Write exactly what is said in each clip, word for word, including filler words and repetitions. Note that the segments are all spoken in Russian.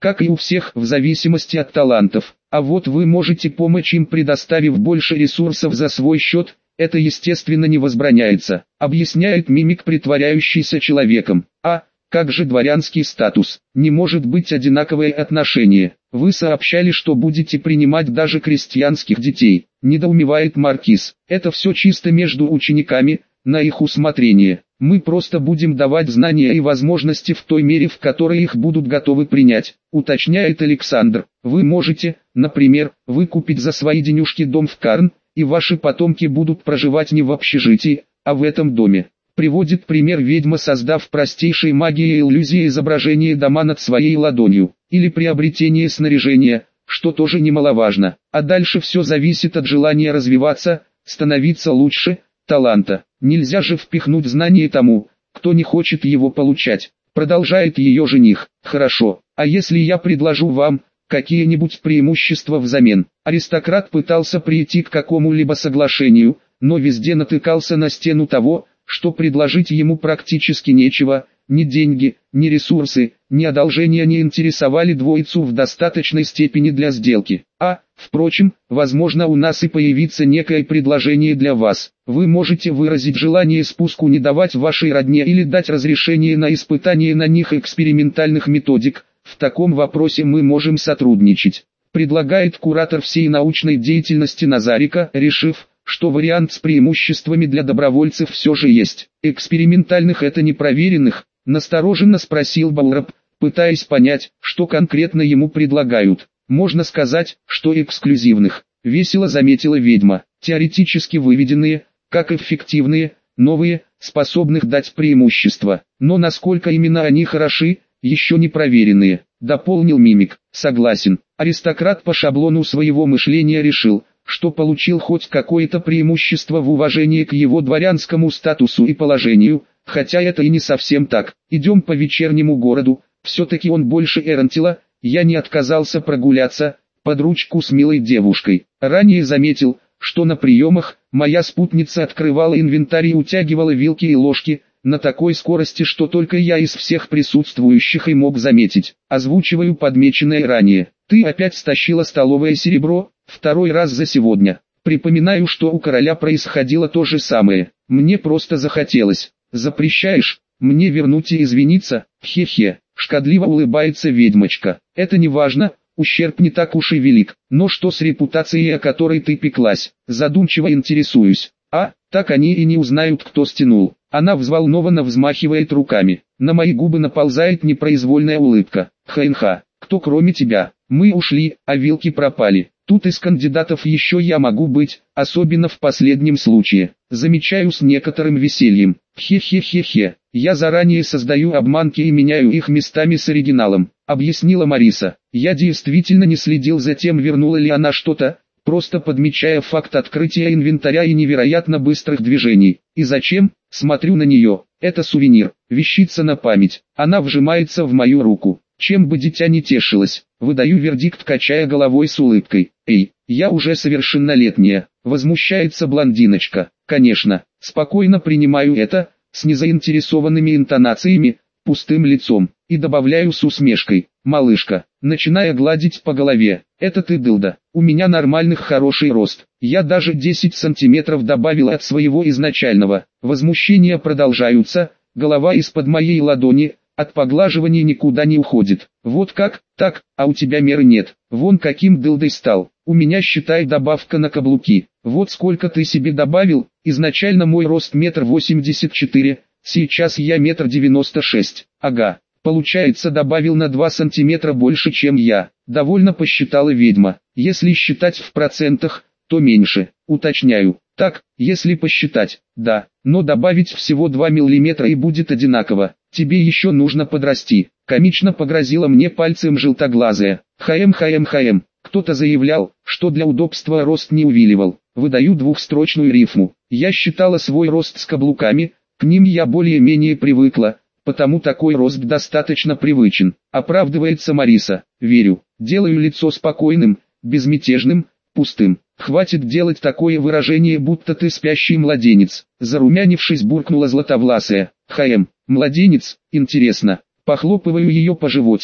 как и у всех в зависимости от талантов. А вот вы можете помочь им, предоставив больше ресурсов за свой счет, это естественно не возбраняется, объясняет мимик, притворяющийся человеком. А, как же дворянский статус? Не может быть одинаковое отношение. Вы сообщали, что будете принимать даже крестьянских детей, недоумевает маркиз. Это все чисто между учениками, на их усмотрение. Мы просто будем давать знания и возможности в той мере, в которой их будут готовы принять, уточняет Александр. Вы можете, например, выкупить за свои денежки дом в Карн, и ваши потомки будут проживать не в общежитии, а в этом доме. Приводит пример ведьма, создав простейшей магией иллюзии изображение дома над своей ладонью, или приобретение снаряжения, что тоже немаловажно. А дальше все зависит от желания развиваться, становиться лучше, таланта. Нельзя же впихнуть знание тому, кто не хочет его получать. Продолжает ее жених. Хорошо, а если я предложу вам какие-нибудь преимущества взамен? Аристократ пытался прийти к какому-либо соглашению, но везде натыкался на стену того, что предложить ему практически нечего. Ни деньги, ни ресурсы, ни одолжения не интересовали двоицу в достаточной степени для сделки. А, впрочем, возможно, у нас и появится некое предложение для вас. Вы можете выразить желание спуску не давать вашей родне или дать разрешение на испытание на них экспериментальных методик. В таком вопросе мы можем сотрудничать, предлагает куратор всей научной деятельности Назарика, решив, что вариант с преимуществами для добровольцев все же есть. Экспериментальных — это непроверенных? Настороженно спросил Баураб, пытаясь понять, что конкретно ему предлагают. Можно сказать, что эксклюзивных, весело заметила ведьма, теоретически выведенные, как эффективные, новые, способных дать преимущество. Но насколько именно они хороши, еще не проверенные, дополнил мимик. Согласен, аристократ по шаблону своего мышления решил, что получил хоть какое-то преимущество в уважении к его дворянскому статусу и положению, хотя это и не совсем так. Идем по вечернему городу, все-таки он больше Эрантила, я не отказался прогуляться, под ручку с милой девушкой. Ранее заметил, что на приемах моя спутница открывала инвентарь и утягивала вилки и ложки, на такой скорости, что только я из всех присутствующих и мог заметить. Озвучиваю подмеченное ранее. Ты опять стащила столовое серебро, второй раз за сегодня. Припоминаю, что у короля происходило то же самое. Мне просто захотелось. Запрещаешь мне вернуть и извиниться? Хе-хе. Шкодливо улыбается ведьмочка. Это не важно, ущерб не так уж и велик. Но что с репутацией, о которой ты пеклась? Задумчиво интересуюсь. А, так они и не узнают, кто стянул. Она взволнованно взмахивает руками. На мои губы наползает непроизвольная улыбка. Ха-ха, кто кроме тебя? Мы ушли, а вилки пропали. Тут из кандидатов еще я могу быть, особенно в последнем случае. Замечаю с некоторым весельем. Хе-хе-хе-хе. Я заранее создаю обманки и меняю их местами с оригиналом, объяснила Мариса. Я действительно не следил за тем, вернула ли она что-то, просто подмечая факт открытия инвентаря и невероятно быстрых движений. И зачем? Смотрю на нее. Это сувенир, вещица на память. Она вжимается в мою руку. Чем бы дитя не тешилось, выдаю вердикт, качая головой с улыбкой. Эй, я уже совершеннолетняя, возмущается блондиночка. Конечно, спокойно принимаю это, с незаинтересованными интонациями, пустым лицом, и добавляю с усмешкой. Малышка, начиная гладить по голове. Это ты, дылда, у меня нормальных хороший рост. Я даже десять сантиметров добавил от своего изначального. Возмущения продолжаются, голова из-под моей ладони, от поглаживания никуда не уходит. Вот как? Так, а у тебя меры нет. Вон каким дылдой стал. У меня, считай, добавка на каблуки. Вот сколько ты себе добавил. Изначально мой рост метр восемьдесят четыре, сейчас я метр девяносто шесть. Ага, получается, добавил на два сантиметра больше, чем я. Довольно посчитала ведьма. Если считать в процентах, то меньше. Уточняю. Так, если посчитать, да, но добавить всего два миллиметра и будет одинаково. Тебе еще нужно подрасти. Комично погрозила мне пальцем желтоглазая. Хаем-хаем-хаем. Кто-то заявлял, что для удобства рост не увиливал. Выдаю двухстрочную рифму. Я считала свой рост с каблуками, к ним я более-менее привыкла, потому такой рост достаточно привычен. Оправдывается Мариса. Верю. Делаю лицо спокойным, безмятежным, пустым. Хватит делать такое выражение, будто ты спящий младенец. Зарумянившись, буркнула златовласая. Хаем, младенец, интересно. Похлопываю ее по животику.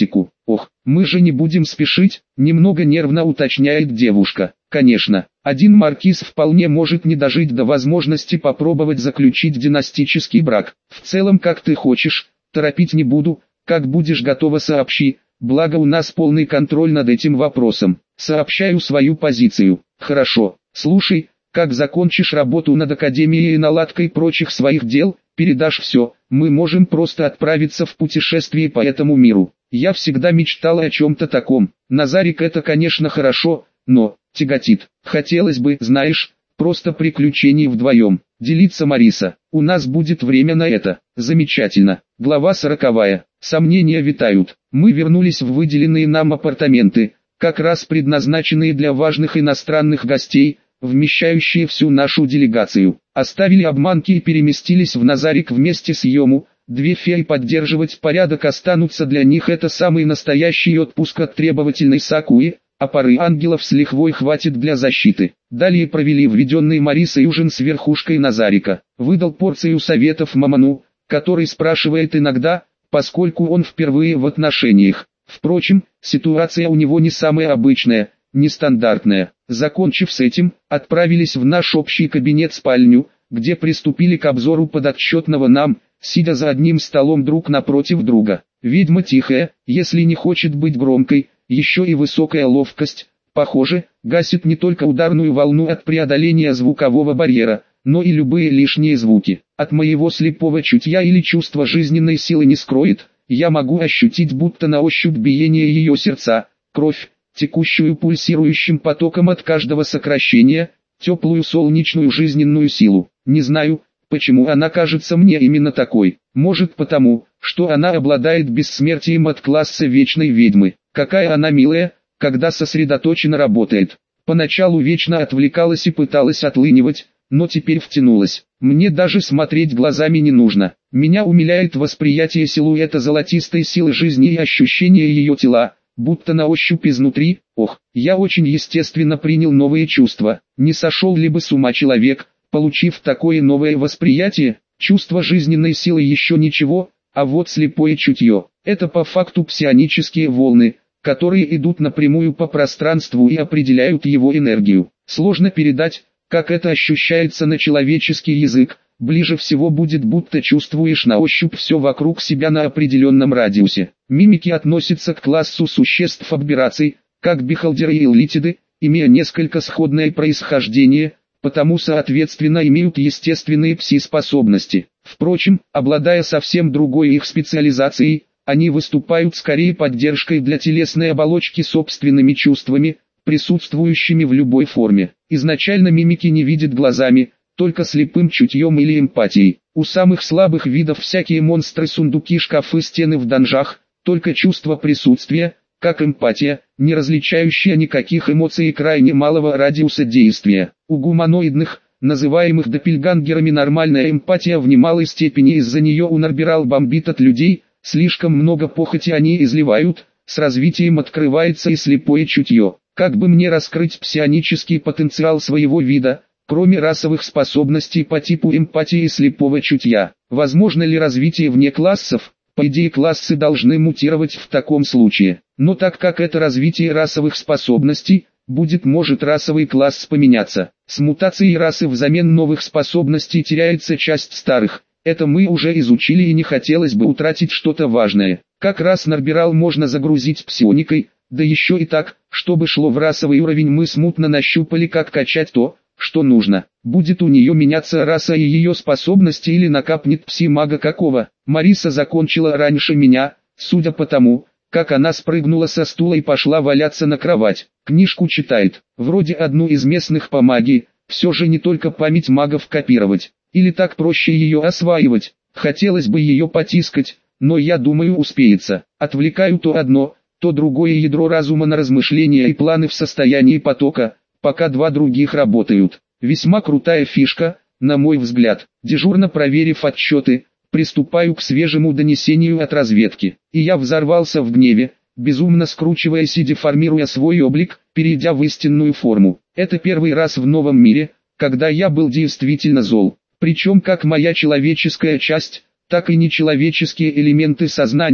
Ох, мы же не будем спешить, немного нервно уточняет девушка. Конечно, один маркиз вполне может не дожить до возможности попробовать заключить династический брак. В целом как ты хочешь, торопить не буду, как будешь готова сообщи, благо у нас полный контроль над этим вопросом. Сообщаю свою позицию. Хорошо, слушай, как закончишь работу над академией и наладкой прочих своих дел, передашь все, мы можем просто отправиться в путешествие по этому миру. Я всегда мечтала о чем-то таком. Назарик, это конечно хорошо, но тяготит. Хотелось бы, знаешь, просто приключений вдвоем. Делиться, Мариса, у нас будет время на это. Замечательно. Глава сороковая. Сомнения витают. Мы вернулись в выделенные нам апартаменты, как раз предназначенные для важных иностранных гостей, вмещающие всю нашу делегацию. Оставили обманки и переместились в Назарик вместе с Йому. Две феи поддерживать порядок останутся, для них это самый настоящий отпуск от требовательной Сакуи, а пары ангелов с лихвой хватит для защиты. Далее провели введенный Марисой ужин с верхушкой Назарика. Выдал порцию советов Мамону, который спрашивает иногда, поскольку он впервые в отношениях. Впрочем, ситуация у него не самая обычная, нестандартная. Закончив с этим, отправились в наш общий кабинет-спальню, где приступили к обзору подотчетного нам, сидя за одним столом друг напротив друга. Ведьма тихая, если не хочет быть громкой, еще и высокая ловкость, похоже, гасит не только ударную волну от преодоления звукового барьера, но и любые лишние звуки. От моего слепого чутья или чувства жизненной силы не скроет, я могу ощутить будто на ощупь биение ее сердца, кровь, текущую пульсирующим потоком от каждого сокращения, теплую солнечную жизненную силу. Не знаю, почему она кажется мне именно такой. Может потому, что она обладает бессмертием от класса вечной ведьмы. Какая она милая, когда сосредоточенно работает. Поначалу вечно отвлекалась и пыталась отлынивать, но теперь втянулась. Мне даже смотреть глазами не нужно. Меня умиляет восприятие силуэта золотистой силы жизни и ощущение ее тела, будто на ощупь изнутри. Ох, я очень естественно принял новые чувства. Не сошел ли бы с ума человек, получив такое новое восприятие? Чувство жизненной силы еще ничего, а вот слепое чутье – это по факту псионические волны, которые идут напрямую по пространству и определяют его энергию. Сложно передать, как это ощущается на человеческий язык. Ближе всего будет, будто чувствуешь на ощупь все вокруг себя на определенном радиусе. Мимики относятся к классу существ аберраций, как бихолдеры и эллитиды, имея несколько сходное происхождение, потому соответственно имеют естественные пси-способности. Впрочем, обладая совсем другой их специализацией, они выступают скорее поддержкой для телесной оболочки собственными чувствами, присутствующими в любой форме. Изначально мимики не видят глазами, только слепым чутьем или эмпатией. У самых слабых видов всякие монстры, сундуки, шкафы, стены в данжах, только чувство присутствия, как эмпатия, не различающая никаких эмоций и крайне малого радиуса действия. У гуманоидных, называемых доппельгангерами, нормальная эмпатия в немалой степени, из-за нее унарбирал бомбит от людей, слишком много похоти они изливают, с развитием открывается и слепое чутье. Как бы мне раскрыть псионический потенциал своего вида, кроме расовых способностей по типу эмпатии и слепого чутья? Возможно ли развитие вне классов? По идее, классы должны мутировать в таком случае. Но так как это развитие расовых способностей, будет может расовый класс поменяться. С мутацией расы взамен новых способностей теряется часть старых. Это мы уже изучили и не хотелось бы утратить что-то важное. Как раз нарбирал можно загрузить псионикой, да еще и так, чтобы шло в расовый уровень. Мы смутно нащупали, как качать то, что нужно. Будет у нее меняться раса и ее способности, или накапнет пси-мага какого? Мариса закончила раньше меня, судя по тому, как она спрыгнула со стула и пошла валяться на кровать. Книжку читает, вроде одну из местных по магии, все же не только память магов копировать. Или так проще ее осваивать. Хотелось бы ее потискать, но я думаю успеется. Отвлекаю то одно, то другое ядро разума на размышления и планы в состоянии потока, пока два других работают. Весьма крутая фишка, на мой взгляд. Дежурно проверив отчеты, приступаю к свежему донесению от разведки. И я взорвался в гневе, безумно скручиваясь и деформируя свой облик, перейдя в истинную форму. Это первый раз в новом мире, когда я был действительно зол. Причем как моя человеческая часть, так и нечеловеческие элементы сознания,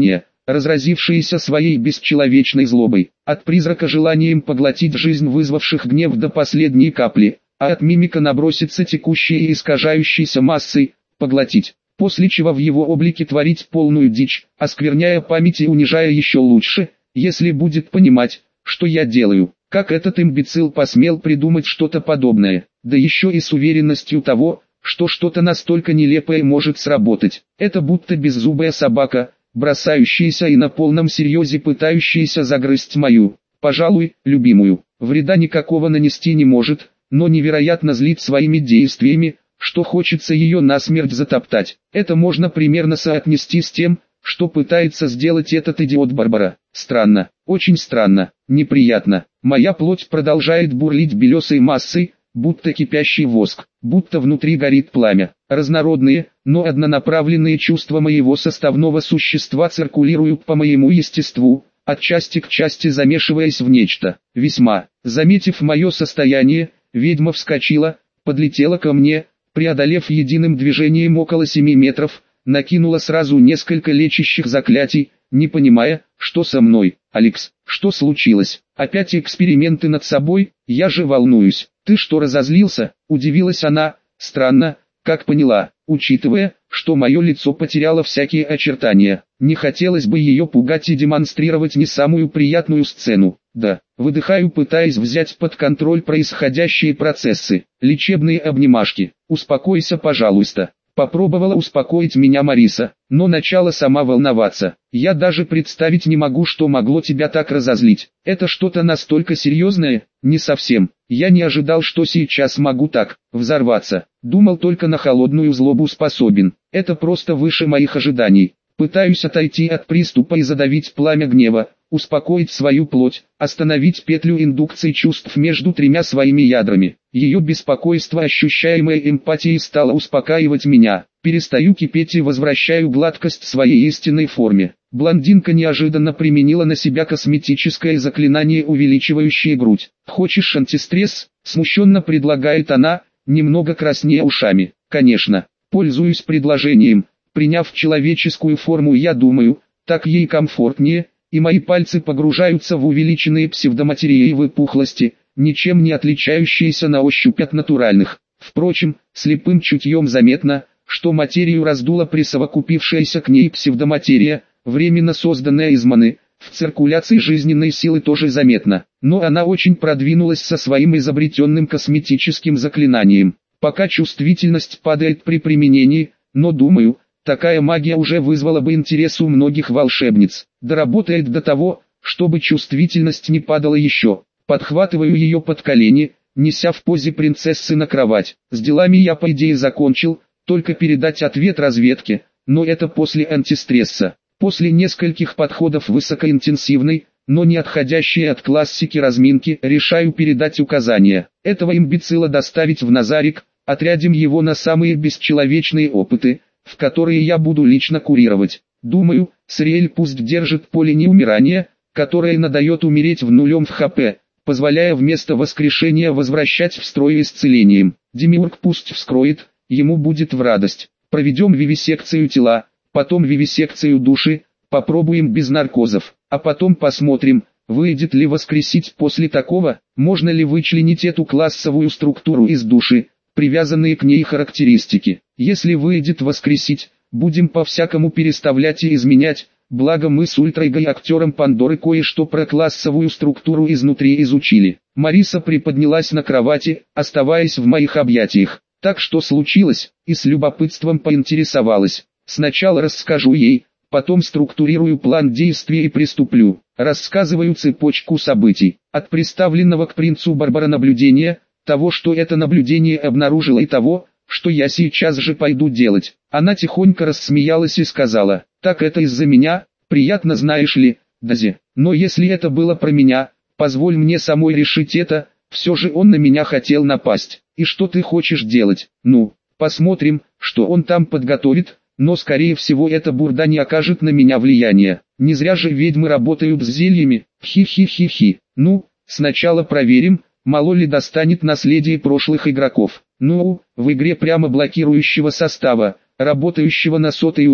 разразившиеся своей бесчеловечной злобой, от призрака желанием поглотить жизнь вызвавших гнев до последней капли, а от мимика наброситься текущей и искажающейся массой, поглотить, после чего в его облике творить полную дичь, оскверняя память и унижая еще лучше, если будет понимать, что я делаю. Как этот имбецил посмел придумать что-то подобное, да еще и с уверенностью того, что что-то настолько нелепое может сработать. Это будто беззубая собака, бросающаяся и на полном серьезе пытающаяся загрызть мою, пожалуй, любимую. Вреда никакого нанести не может, но невероятно злит своими действиями, что хочется ее насмерть затоптать. Это можно примерно соотнести с тем, что пытается сделать этот идиот Барбара. Странно, очень странно, неприятно. Моя плоть продолжает бурлить белесой массой, будто кипящий воск, будто внутри горит пламя. Разнородные, но однонаправленные чувства моего составного существа циркулируют по моему естеству, от части к части замешиваясь в нечто. Весьма, заметив мое состояние, ведьма вскочила, подлетела ко мне, преодолев единым движением около семи метров, накинула сразу несколько лечащих заклятий, не понимая, что со мной. «Алекс, что случилось? Опять эксперименты над собой? Я же волнуюсь. Ты что, разозлился?» – удивилась она. «Странно, как поняла, учитывая, что мое лицо потеряло всякие очертания. Не хотелось бы ее пугать и демонстрировать не самую приятную сцену. Да, выдыхаю, пытаясь взять под контроль происходящие процессы. Лечебные обнимашки. Успокойся, пожалуйста». Попробовала успокоить меня Мариса, но начала сама волноваться. «Я даже представить не могу, что могло тебя так разозлить. Это что-то настолько серьезное?» «Не совсем. Я не ожидал, что сейчас могу так взорваться. Думал, только на холодную злобу способен. Это просто выше моих ожиданий. Пытаюсь отойти от приступа и задавить пламя гнева, успокоить свою плоть, остановить петлю индукции чувств между тремя своими ядрами. Ее беспокойство, ощущаемое эмпатией, стало успокаивать меня. Перестаю кипеть и возвращаю гладкость своей истинной форме. Блондинка неожиданно применила на себя косметическое заклинание, увеличивающее грудь. «Хочешь антистресс?» – смущенно предлагает она, немного краснея ушами. «Конечно, пользуюсь предложением». Приняв человеческую форму, я думаю, так ей комфортнее, и мои пальцы погружаются в увеличенные псевдоматерии и выпухлости, ничем не отличающиеся на ощупь от натуральных. Впрочем, слепым чутьем заметно, что материю раздула присовокупившаяся к ней псевдоматерия, временно созданная из маны. В циркуляции жизненной силы тоже заметно, но она очень продвинулась со своим изобретенным косметическим заклинанием. Пока чувствительность падает при применении, но думаю, такая магия уже вызвала бы интерес у многих волшебниц. Доработает до того, чтобы чувствительность не падала еще. Подхватываю ее под колени, неся в позе принцессы на кровать. С делами я по идее закончил, только передать ответ разведке, но это после антистресса. После нескольких подходов высокоинтенсивной, но не отходящей от классики разминки, решаю передать указания. Этого имбецила доставить в Назарик, отрядим его на самые бесчеловечные опыты, в которые я буду лично курировать. Думаю, Сриэль пусть держит поле неумирания, которое надает умереть в нулем в ХП, позволяя вместо воскрешения возвращать в строй исцелением. Демиург пусть вскроет, ему будет в радость. Проведем вивисекцию тела, потом вивисекцию души, попробуем без наркозов, а потом посмотрим, выйдет ли воскресить после такого, можно ли вычленить эту классовую структуру из души, привязанные к ней характеристики. Если выйдет воскресить, будем по-всякому переставлять и изменять, благо мы с ультрайгой актером Пандоры кое-что про классовую структуру изнутри изучили. Мариса приподнялась на кровати, оставаясь в моих объятиях. Так что случилось, и с любопытством поинтересовалась. Сначала расскажу ей, потом структурирую план действий и приступлю. Рассказываю цепочку событий, от представленного к принцу Барбара наблюдения, того, что это наблюдение обнаружило, и того, что я сейчас же пойду делать. Она тихонько рассмеялась и сказала: «Так это из-за меня, приятно, знаешь ли, Дази, но если это было про меня, позволь мне самой решить это, все же он на меня хотел напасть. И что ты хочешь делать? Ну, посмотрим, что он там подготовит, но скорее всего эта бурда не окажет на меня влияния. Не зря же ведьмы работают с зельями, хи-хи-хи-хи. Ну, сначала проверим, мало ли достанет наследие прошлых игроков. Ну, в игре прямо блокирующего состава, работающего на сотый уровень,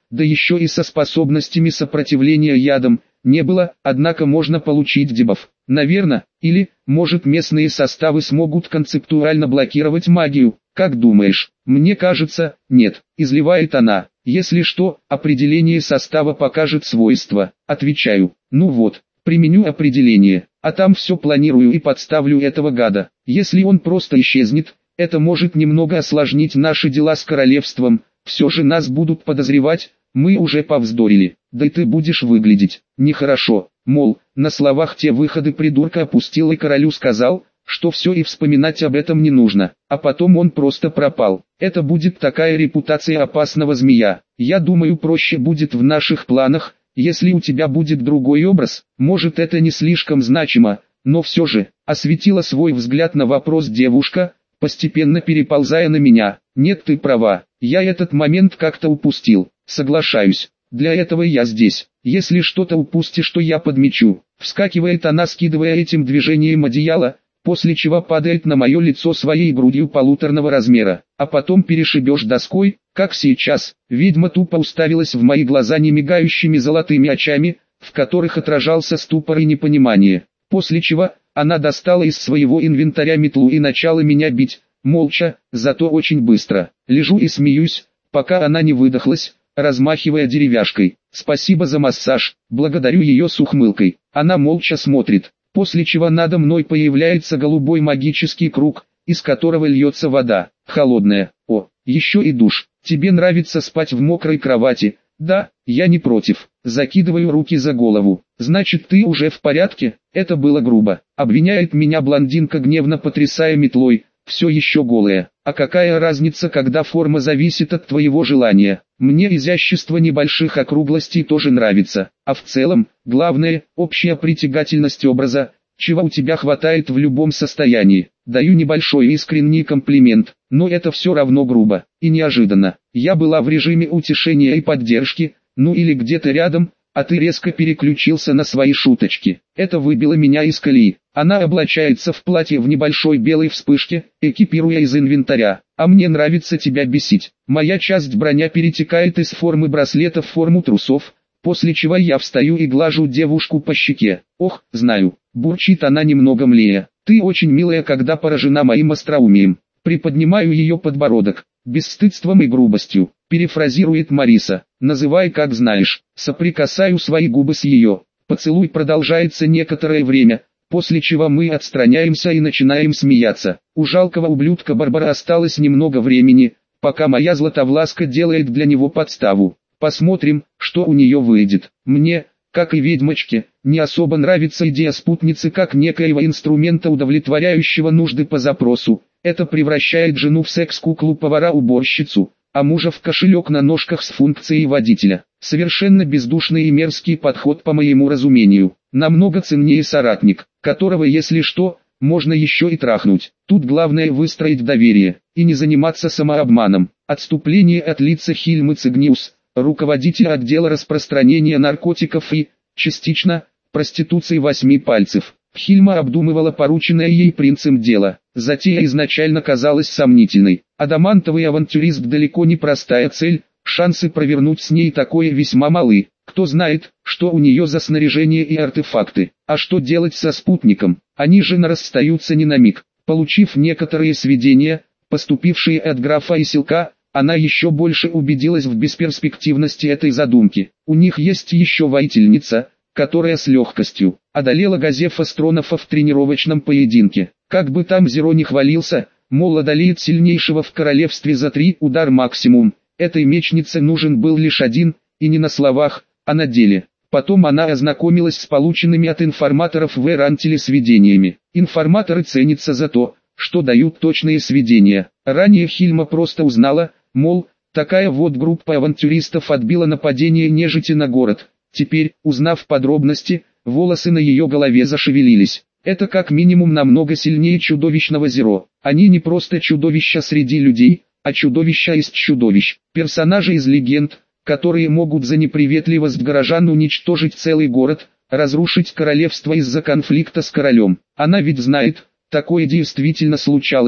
да еще и со способностями сопротивления ядам, не было, однако можно получить дебаф. Наверное, или, может, местные составы смогут концептуально блокировать магию, как думаешь? Мне кажется, нет, изливает она. Если что, определение состава покажет свойства. Отвечаю, ну вот, применю определение, а там все планирую и подставлю этого гада. Если он просто исчезнет, это может немного осложнить наши дела с королевством, все же нас будут подозревать, мы уже повздорили, да и ты будешь выглядеть нехорошо. Мол, на словах те выходы придурка опустил и королю сказал, что все и вспоминать об этом не нужно, а потом он просто пропал. Это будет такая репутация опасного змея. Я думаю, проще будет в наших планах, если у тебя будет другой образ. Может, это не слишком значимо, но все же, осветила свой взгляд на вопрос девушка, постепенно переползая на меня. Нет, ты права, я этот момент как-то упустил. Соглашаюсь, для этого я здесь. Если что-то упустишь, то я подмечу. Вскакивает она, скидывая этим движением одеяло, после чего падает на мое лицо своей грудью полуторного размера, а потом перешибешь доской, как сейчас. Ведьма тупо уставилась в мои глаза немигающими золотыми очами, в которых отражался ступор и непонимание. После чего, она достала из своего инвентаря метлу и начала меня бить, молча, зато очень быстро. Лежу и смеюсь, пока она не выдохлась, размахивая деревяшкой. Спасибо за массаж, благодарю ее с ухмылкой. Она молча смотрит, после чего надо мной появляется голубой магический круг, из которого льется вода, холодная. О, еще и душ. Тебе нравится спать в мокрой кровати? Да, я не против. Закидываю руки за голову. Значит, ты уже в порядке? Это было грубо. Обвиняет меня блондинка, гневно потрясая метлой. Все еще голая. А какая разница, когда форма зависит от твоего желания? Мне изящество небольших округлостей тоже нравится. А в целом, главное, общая притягательность образа, чего у тебя хватает в любом состоянии. Даю небольшой искренний комплимент, но это все равно грубо и неожиданно. Я была в режиме утешения и поддержки, ну или где-то рядом, а ты резко переключился на свои шуточки. Это выбило меня из колеи. Она облачается в платье в небольшой белой вспышке, экипируя из инвентаря. А мне нравится тебя бесить. Моя часть броня перетекает из формы браслета в форму трусов, после чего я встаю и глажу девушку по щеке. Ох, знаю, бурчит она немного млея. Ты очень милая, когда поражена моим остроумием. Приподнимаю ее подбородок, бесстыдством и грубостью. Перефразирует Мариса. Называй как знаешь. Соприкасаю свои губы с ее. Поцелуй продолжается некоторое время, после чего мы отстраняемся и начинаем смеяться. У жалкого ублюдка Барбара осталось немного времени, пока моя Златовласка делает для него подставу. Посмотрим, что у нее выйдет. Мне, как и ведьмочке, не особо нравится идея спутницы как некоего инструмента, удовлетворяющего нужды по запросу. Это превращает жену в секс-куклу-повара-уборщицу, а мужа в кошелек на ножках с функцией водителя. Совершенно бездушный и мерзкий подход по моему разумению. Намного ценнее соратник, которого, если что, можно еще и трахнуть. Тут главное выстроить доверие, и не заниматься самообманом. Отступление от лица Хильмы Цигниус, руководителя отдела распространения наркотиков и, частично, проституции восьми пальцев. Хильма обдумывала порученное ей принцем дело. Затея изначально казалась сомнительной. Адамантовый авантюрист далеко не простая цель, шансы провернуть с ней такое весьма малы. Кто знает, что у нее за снаряжение и артефакты. А что делать со спутником? Они же не расстаются ни на миг. Получив некоторые сведения, поступившие от графа Исилка, она еще больше убедилась в бесперспективности этой задумки. У них есть еще воительница, которая с легкостью одолела Газефа Стронофа в тренировочном поединке. Как бы там Зеро не хвалился, мол, одолеет сильнейшего в королевстве за три удар максимум. Этой мечнице нужен был лишь один, и не на словах, а на деле. Потом она ознакомилась с полученными от информаторов в Эрантеле сведениями. Информаторы ценятся за то, что дают точные сведения. Ранее Хильма просто узнала, мол, такая вот группа авантюристов отбила нападение нежити на город. Теперь, узнав подробности, волосы на ее голове зашевелились. Это как минимум намного сильнее чудовищного Зеро. Они не просто чудовища среди людей, а чудовища из чудовищ. Персонажи из легенд, которые могут за неприветливость горожан уничтожить целый город, разрушить королевство из-за конфликта с королем. Она ведь знает, такое действительно случалось,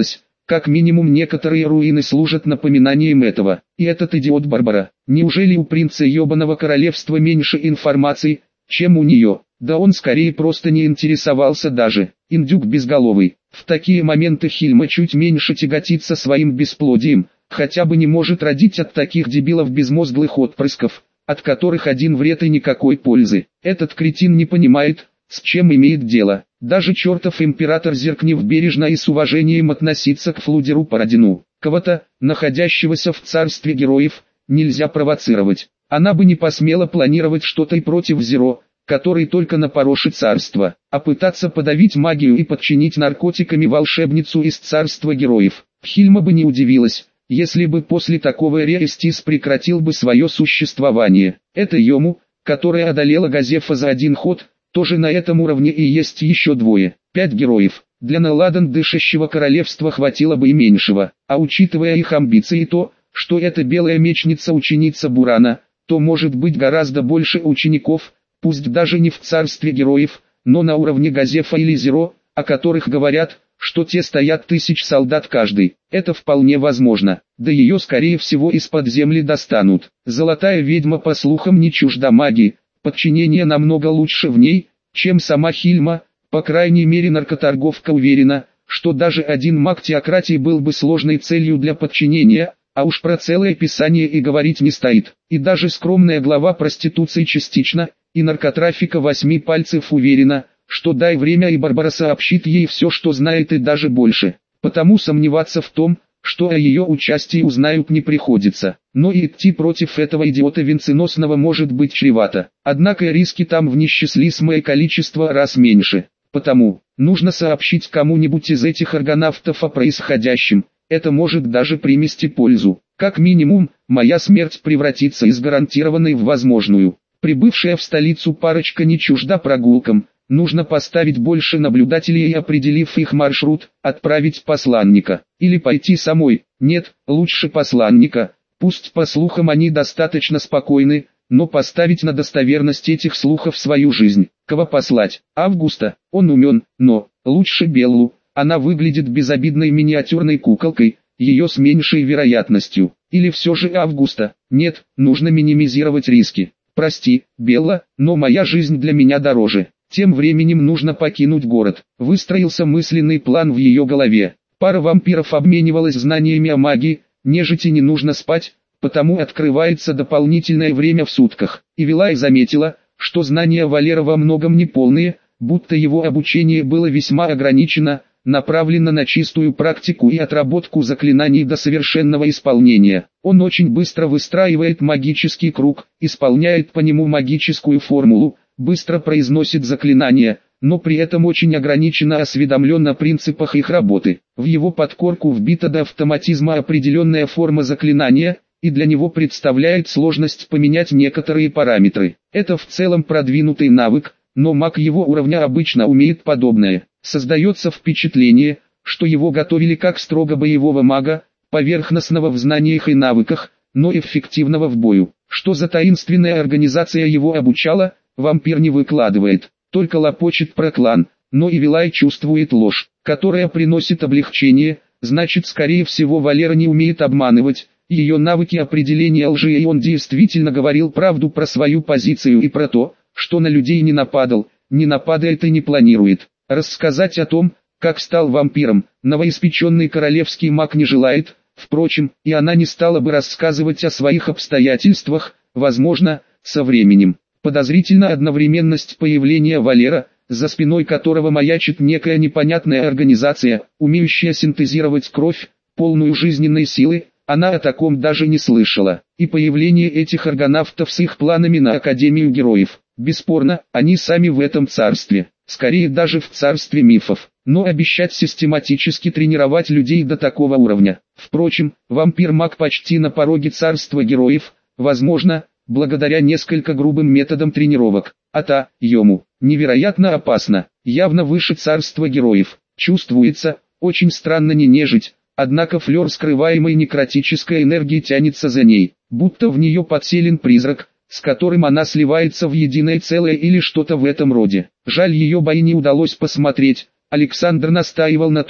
Как минимум некоторые руины служат напоминанием этого. И этот идиот Барбара. Неужели у принца ёбаного королевства меньше информации, чем у нее? Да он скорее просто не интересовался даже. Индюк безголовый. В такие моменты Хильма чуть меньше тяготится своим бесплодием, хотя бы не может родить от таких дебилов безмозглых отпрысков, от которых один вред и никакой пользы. Этот кретин не понимает, с чем имеет дело. Даже чертов император Зеркнев бережно и с уважением относится к Флудеру Парадину. Кого-то, находящегося в царстве героев, нельзя провоцировать. Она бы не посмела планировать что-то и против Зеро, который только на пороше царства, а пытаться подавить магию и подчинить наркотиками волшебницу из царства героев. Хильма бы не удивилась, если бы после такого Реестис прекратил бы свое существование. Это Йому, которая одолела Газефа за один ход, тоже на этом уровне, и есть еще двое, пять героев. Для наладан дышащего королевства хватило бы и меньшего, а учитывая их амбиции и то, что эта белая мечница ученица Бурана, то может быть гораздо больше учеников, пусть даже не в царстве героев, но на уровне Газефа или Зеро, о которых говорят, что те стоят тысяч солдат каждый. Это вполне возможно, да ее скорее всего из-под земли достанут. Золотая ведьма по слухам не чужда магии, подчинение намного лучше в ней, чем сама Хильма, по крайней мере наркоторговка уверена, что даже один маг теократии был бы сложной целью для подчинения, а уж про целое писание и говорить не стоит. И даже скромная глава проституции частично, и наркотрафика восьми пальцев уверена, что дай время и Барбара сообщит ей все, что знает, и даже больше. Потому сомневаться в том, что о ее участии узнают, не приходится. Но и идти против этого идиота венценосного может быть чревато. Однако риски там в неисчислимое количество раз меньше. Потому, нужно сообщить кому-нибудь из этих аргонавтов о происходящем. Это может даже принести пользу. Как минимум, моя смерть превратится из гарантированной в возможную. Прибывшая в столицу парочка не чужда прогулкам. Нужно поставить больше наблюдателей и, определив их маршрут, отправить посланника. Или пойти самой. Нет, лучше посланника. Пусть по слухам они достаточно спокойны, но поставить на достоверность этих слухов свою жизнь. Кого послать? Августа. Он умен, но лучше Беллу. Она выглядит безобидной миниатюрной куколкой, ее с меньшей вероятностью. Или все же Августа? Нет, нужно минимизировать риски. Прости, Белла, но моя жизнь для меня дороже. Тем временем нужно покинуть город. Выстроился мысленный план в ее голове. Пара вампиров обменивалась знаниями о магии, нежити не нужно спать, потому открывается дополнительное время в сутках. И Вилай заметила, что знания Валера во многом неполные, будто его обучение было весьма ограничено, направлено на чистую практику и отработку заклинаний до совершенного исполнения. Он очень быстро выстраивает магический круг, исполняет по нему магическую формулу, быстро произносит заклинания, но при этом очень ограниченно осведомлен о принципах их работы. В его подкорку вбита до автоматизма определенная форма заклинания, и для него представляет сложность поменять некоторые параметры. Это в целом продвинутый навык, но маг его уровня обычно умеет подобное. Создается впечатление, что его готовили как строго боевого мага, поверхностного в знаниях и навыках, но эффективного в бою. Что за таинственная организация его обучала, вампир не выкладывает, только лопочет про клан, но и Вилай чувствует ложь, которая приносит облегчение, значит скорее всего Валера не умеет обманывать, ее навыки определения лжи, и он действительно говорил правду про свою позицию и про то, что на людей не нападал, не нападает и не планирует. Рассказать о том, как стал вампиром, новоиспеченный королевский маг не желает, впрочем, и она не стала бы рассказывать о своих обстоятельствах, возможно, со временем. Подозрительна одновременность появления Валера, за спиной которого маячит некая непонятная организация, умеющая синтезировать кровь, полную жизненной силы, она о таком даже не слышала. И появление этих аргонавтов с их планами на Академию Героев. Бесспорно, они сами в этом царстве, скорее даже в царстве мифов. Но обещать систематически тренировать людей до такого уровня. Впрочем, вампир-маг почти на пороге царства героев, возможно, благодаря несколько грубым методам тренировок. А та, Йому, невероятно опасна, явно выше царства героев. Чувствуется, очень странно не нежить, однако флер скрываемой некротической энергии тянется за ней, будто в нее подселен призрак, с которым она сливается в единое целое или что-то в этом роде. Жаль, ее бои не удалось посмотреть. Александр настаивал на том,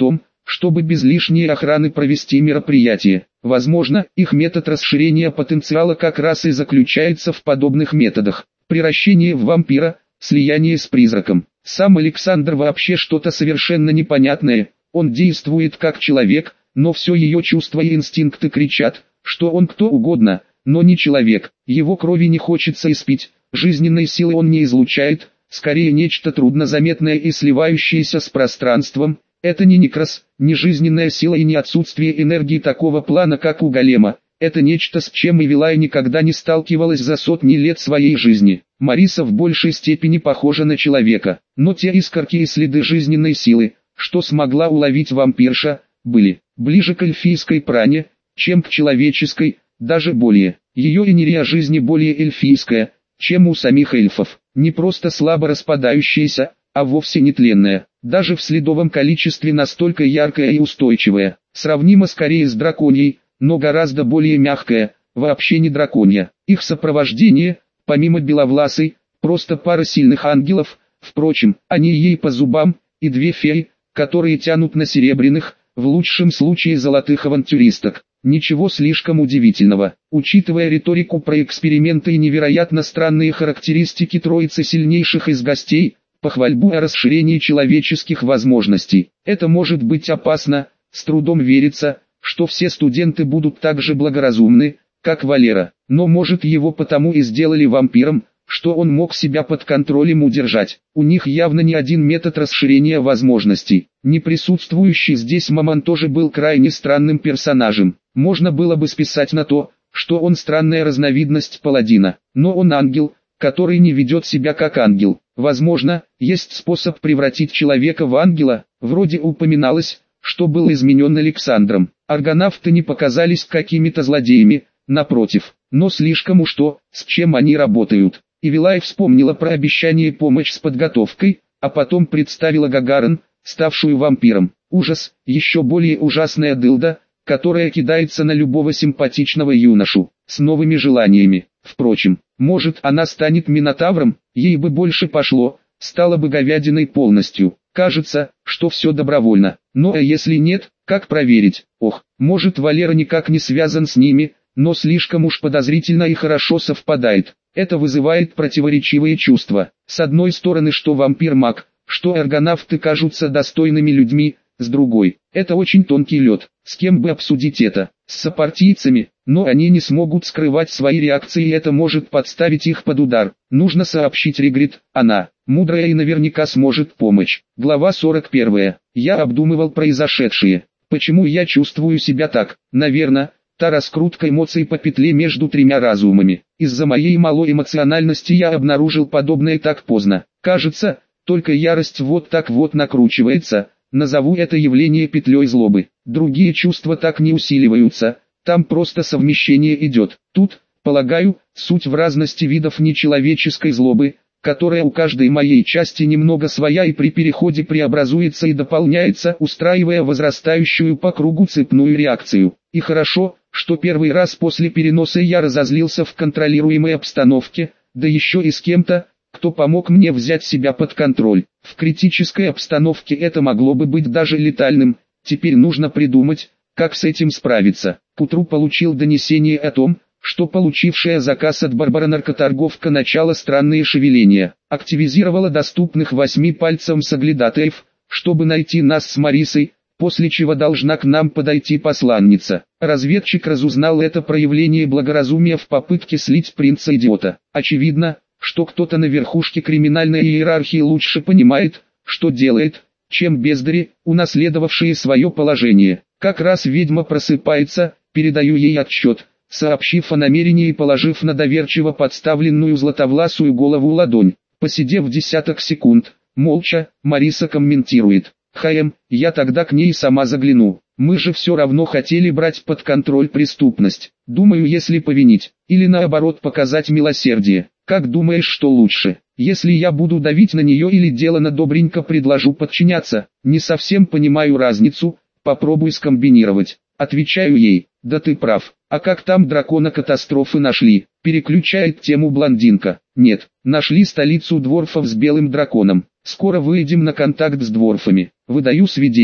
чтобы без лишней охраны провести мероприятие. Возможно, их метод расширения потенциала как раз и заключается в подобных методах. Превращение в вампира, слияние с призраком. Сам Александр вообще что-то совершенно непонятное. Он действует как человек, но все ее чувства и инстинкты кричат, что он кто угодно, но не человек. Его крови не хочется испить, жизненной силы он не излучает, скорее нечто труднозаметное и сливающееся с пространством. Это не некроз, не жизненная сила и не отсутствие энергии такого плана, как у голема. Это нечто, с чем Эвелай никогда не сталкивалась за сотни лет своей жизни. Мариса в большей степени похожа на человека, но те искорки и следы жизненной силы, что смогла уловить вампирша, были ближе к эльфийской пране, чем к человеческой, даже более. Ее энергия жизни более эльфийская, чем у самих эльфов, не просто слабо распадающаяся, а вовсе нетленная, даже в следовом количестве настолько яркая и устойчивая, сравнима скорее с драконьей, но гораздо более мягкая, вообще не драконья. Их сопровождение, помимо беловласой, просто пара сильных ангелов, впрочем, они ей по зубам, и две феи, которые тянут на серебряных, в лучшем случае золотых авантюристок. Ничего слишком удивительного, учитывая риторику про эксперименты и невероятно странные характеристики троицы сильнейших из гостей, похвальбу о расширении человеческих возможностей. Это может быть опасно, с трудом верится, что все студенты будут так же благоразумны, как Валера, но может его потому и сделали вампиром, что он мог себя под контролем удержать. У них явно не один метод расширения возможностей. Не присутствующий здесь Мамон тоже был крайне странным персонажем. Можно было бы списать на то, что он странная разновидность паладина, но он ангел, который не ведет себя как ангел. Возможно, есть способ превратить человека в ангела, вроде упоминалось, что был изменен Александром. Аргонавты не показались какими-то злодеями, напротив, но слишком уж то, с чем они работают. Эвелай вспомнила про обещание помочь с подготовкой, а потом представила Гагарин, ставшую вампиром. Ужас, еще более ужасная дылда, которая кидается на любого симпатичного юношу, с новыми желаниями. Впрочем, может она станет минотавром, ей бы больше пошло, стала бы говядиной полностью. Кажется, что все добровольно, но а если нет, как проверить? Ох, может Валера никак не связан с ними, но слишком уж подозрительно и хорошо совпадает. Это вызывает противоречивые чувства. С одной стороны, что вампир-маг, что аргонавты кажутся достойными людьми, с другой, это очень тонкий лед. С кем бы обсудить это? С сопартийцами, но они не смогут скрывать свои реакции, и это может подставить их под удар. Нужно сообщить Ригрид, она, мудрая и наверняка сможет помочь. Глава сорок первая. Я обдумывал произошедшее. Почему я чувствую себя так? Наверное, та раскрутка эмоций по петле между тремя разумами. Из-за моей малой эмоциональности я обнаружил подобное так поздно. Кажется, только ярость вот так вот накручивается. Назову это явление петлей злобы. Другие чувства так не усиливаются, там просто совмещение идет. Тут, полагаю, суть в разности видов нечеловеческой злобы, которая у каждой моей части немного своя и при переходе преобразуется и дополняется, устраивая возрастающую по кругу цепную реакцию. И хорошо, что первый раз после переноса я разозлился в контролируемой обстановке, да еще и с кем-то, кто помог мне взять себя под контроль. В критической обстановке это могло бы быть даже летальным, теперь нужно придумать, как с этим справиться. К утру получил донесение о том, что получившая заказ от Барбара-наркоторговка начала странные шевеления, активизировала доступных восьми пальцем соглядатаев, чтобы найти нас с Марисой, после чего должна к нам подойти посланница. Разведчик разузнал это проявление благоразумия в попытке слить принца-идиота. Очевидно, что кто-то на верхушке криминальной иерархии лучше понимает, что делает, чем бездари, унаследовавшие свое положение. Как раз ведьма просыпается, передаю ей отчет, сообщив о намерении и положив на доверчиво подставленную златовласую голову ладонь. Посидев десяток секунд, молча, Мариса комментирует: «Хаем, я тогда к ней сама загляну. Мы же все равно хотели брать под контроль преступность. Думаю, если повинить, или наоборот показать милосердие. Как думаешь, что лучше? Если я буду давить на нее или делано добренько предложу подчиняться? Не совсем понимаю разницу, попробуй скомбинировать». Отвечаю ей: «Да ты прав. А как там дракона катастрофы нашли?» Переключает тему блондинка. «Нет, нашли столицу дворфов с белым драконом. Скоро выйдем на контакт с дворфами. Выдаю сведения.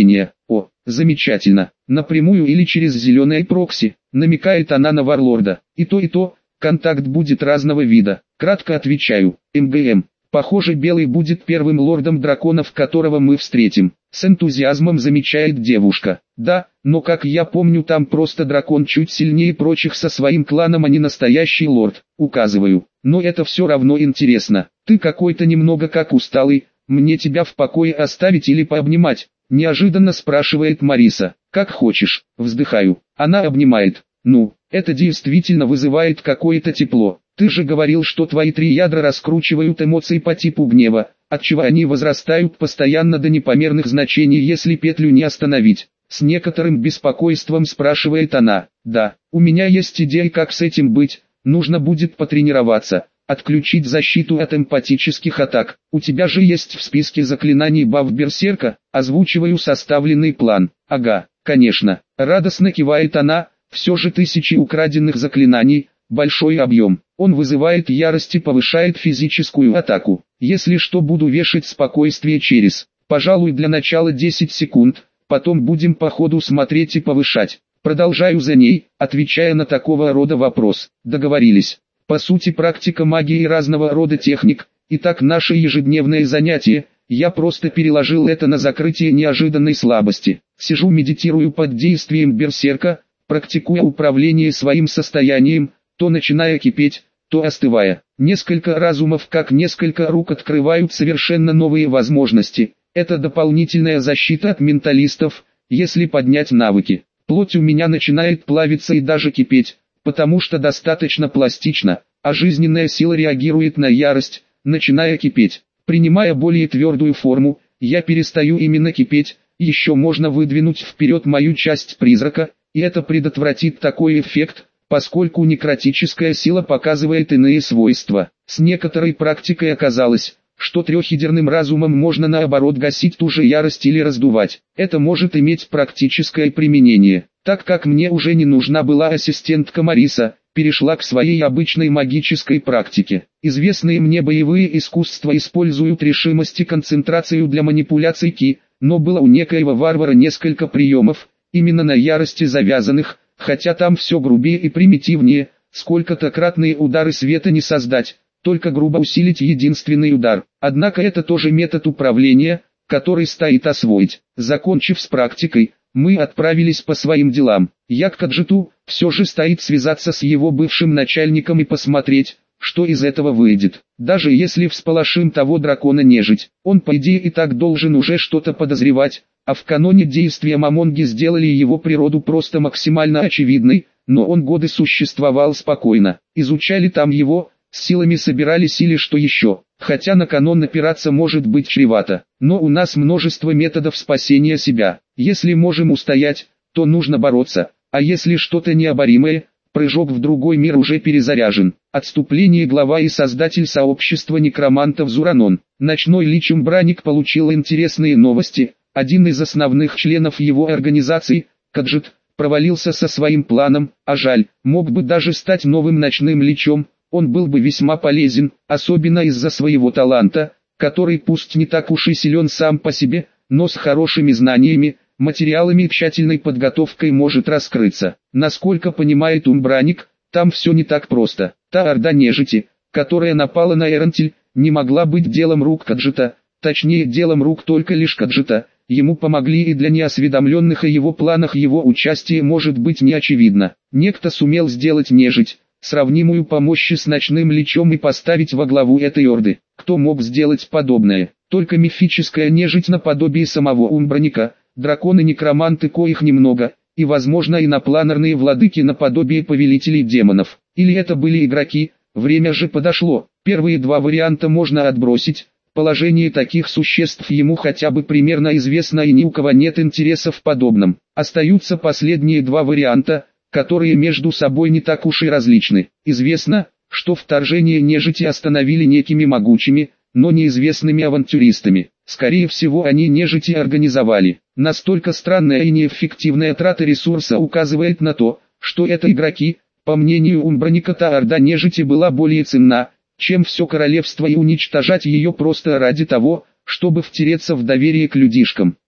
О, замечательно. Напрямую или через зеленые прокси, намекает она на Варлорда. И то и то, контакт будет разного вида. Кратко отвечаю, МГМ. Похоже, Белый будет первым лордом драконов, которого мы встретим. С энтузиазмом замечает девушка. Да, но как я помню, там просто дракон чуть сильнее прочих со своим кланом, а не настоящий лорд. Указываю. Но это все равно интересно. Ты какой-то немного как усталый. Мне тебя в покое оставить или пообнимать? Неожиданно спрашивает Мариса. Как хочешь. Вздыхаю. Она обнимает. Ну, это действительно вызывает какое-то тепло. Ты же говорил, что твои три ядра раскручивают эмоции по типу гнева, отчего они возрастают постоянно до непомерных значений, если петлю не остановить. С некоторым беспокойством спрашивает она. Да, у меня есть идея, как с этим быть. Нужно будет потренироваться, отключить защиту от эмпатических атак. У тебя же есть в списке заклинаний баф Берсерка. Озвучиваю составленный план. Ага, конечно. Радостно кивает она. Все же тысячи украденных заклинаний, большой объем. Он вызывает ярость и повышает физическую атаку. Если что, буду вешать спокойствие через, пожалуй, для начала десять секунд, потом будем по ходу смотреть и повышать. Продолжаю за ней, отвечая на такого рода вопрос. Договорились. По сути, практика магии и разного рода техник. Итак, наше ежедневное занятие. Я просто переложил это на закрытие неожиданной слабости. Сижу, медитирую под действием берсерка, практикуя управление своим состоянием, то начиная кипеть, то остывая. Несколько разумов, как несколько рук, открывают совершенно новые возможности. Это дополнительная защита от менталистов, если поднять навыки. Плоть у меня начинает плавиться и даже кипеть, потому что достаточно пластично, а жизненная сила реагирует на ярость, начиная кипеть. Принимая более твердую форму, я перестаю именно кипеть, еще можно выдвинуть вперед мою часть призрака, и это предотвратит такой эффект, поскольку некротическая сила показывает иные свойства. С некоторой практикой оказалось, что трехъядерным разумом можно наоборот гасить ту же ярость или раздувать. Это может иметь практическое применение. Так как мне уже не нужна была ассистентка Мариса, перешла к своей обычной магической практике. Известные мне боевые искусства используют решимость и концентрацию для манипуляций ки, но было у некоего варвара несколько приемов, именно на ярости завязанных, хотя там все грубее и примитивнее, сколько-то кратные удары света не создать, только грубо усилить единственный удар. Однако это тоже метод управления, который стоит освоить. Закончив с практикой, мы отправились по своим делам. Я к Каджиту, все же стоит связаться с его бывшим начальником и посмотреть, что из этого выйдет. Даже если всполошим того дракона нежить, он по идее и так должен уже что-то подозревать, а в каноне действия Мамонги сделали его природу просто максимально очевидной, но он годы существовал спокойно. Изучали там его, с силами собирались или что еще, хотя на канон опираться может быть чревато. Но у нас множество методов спасения себя. Если можем устоять, то нужно бороться, а если что-то необоримое, прыжок в другой мир уже перезаряжен. Отступление. Глава и создатель сообщества некромантов Зуранон. Ночной лич Умбраник получил интересные новости. Один из основных членов его организации, Каджит, провалился со своим планом, а жаль, мог бы даже стать новым ночным личом. Он был бы весьма полезен, особенно из-за своего таланта, который пусть не так уж и силен сам по себе, но с хорошими знаниями, материалами и тщательной подготовкой может раскрыться. Насколько понимает Умбраник, там все не так просто. Та орда нежити, которая напала на Эрентиль, не могла быть делом рук Каджита, точнее делом рук только лишь Каджита. Ему помогли, и для неосведомленных о его планах его участие может быть не очевидно. Некто сумел сделать нежить, сравнимую по мощи с ночным личом, и поставить во главу этой орды. Кто мог сделать подобное? Только мифическая нежить наподобие самого Умбраника, драконы-некроманты, коих немного, и возможно инопланерные владыки наподобие повелителей демонов. Или это были игроки? Время же подошло. Первые два варианта можно отбросить. Положение таких существ ему хотя бы примерно известно, и ни у кого нет интереса в подобном. Остаются последние два варианта, которые между собой не так уж и различны. Известно, что вторжение нежити остановили некими могучими, но неизвестными авантюристами. Скорее всего, они нежити организовали. Настолько странная и неэффективная трата ресурса указывает на то, что это игроки. По мнению Умбраника, та орда нежити была более ценна, чем все королевство, и уничтожать ее просто ради того, чтобы втереться в доверие к людишкам.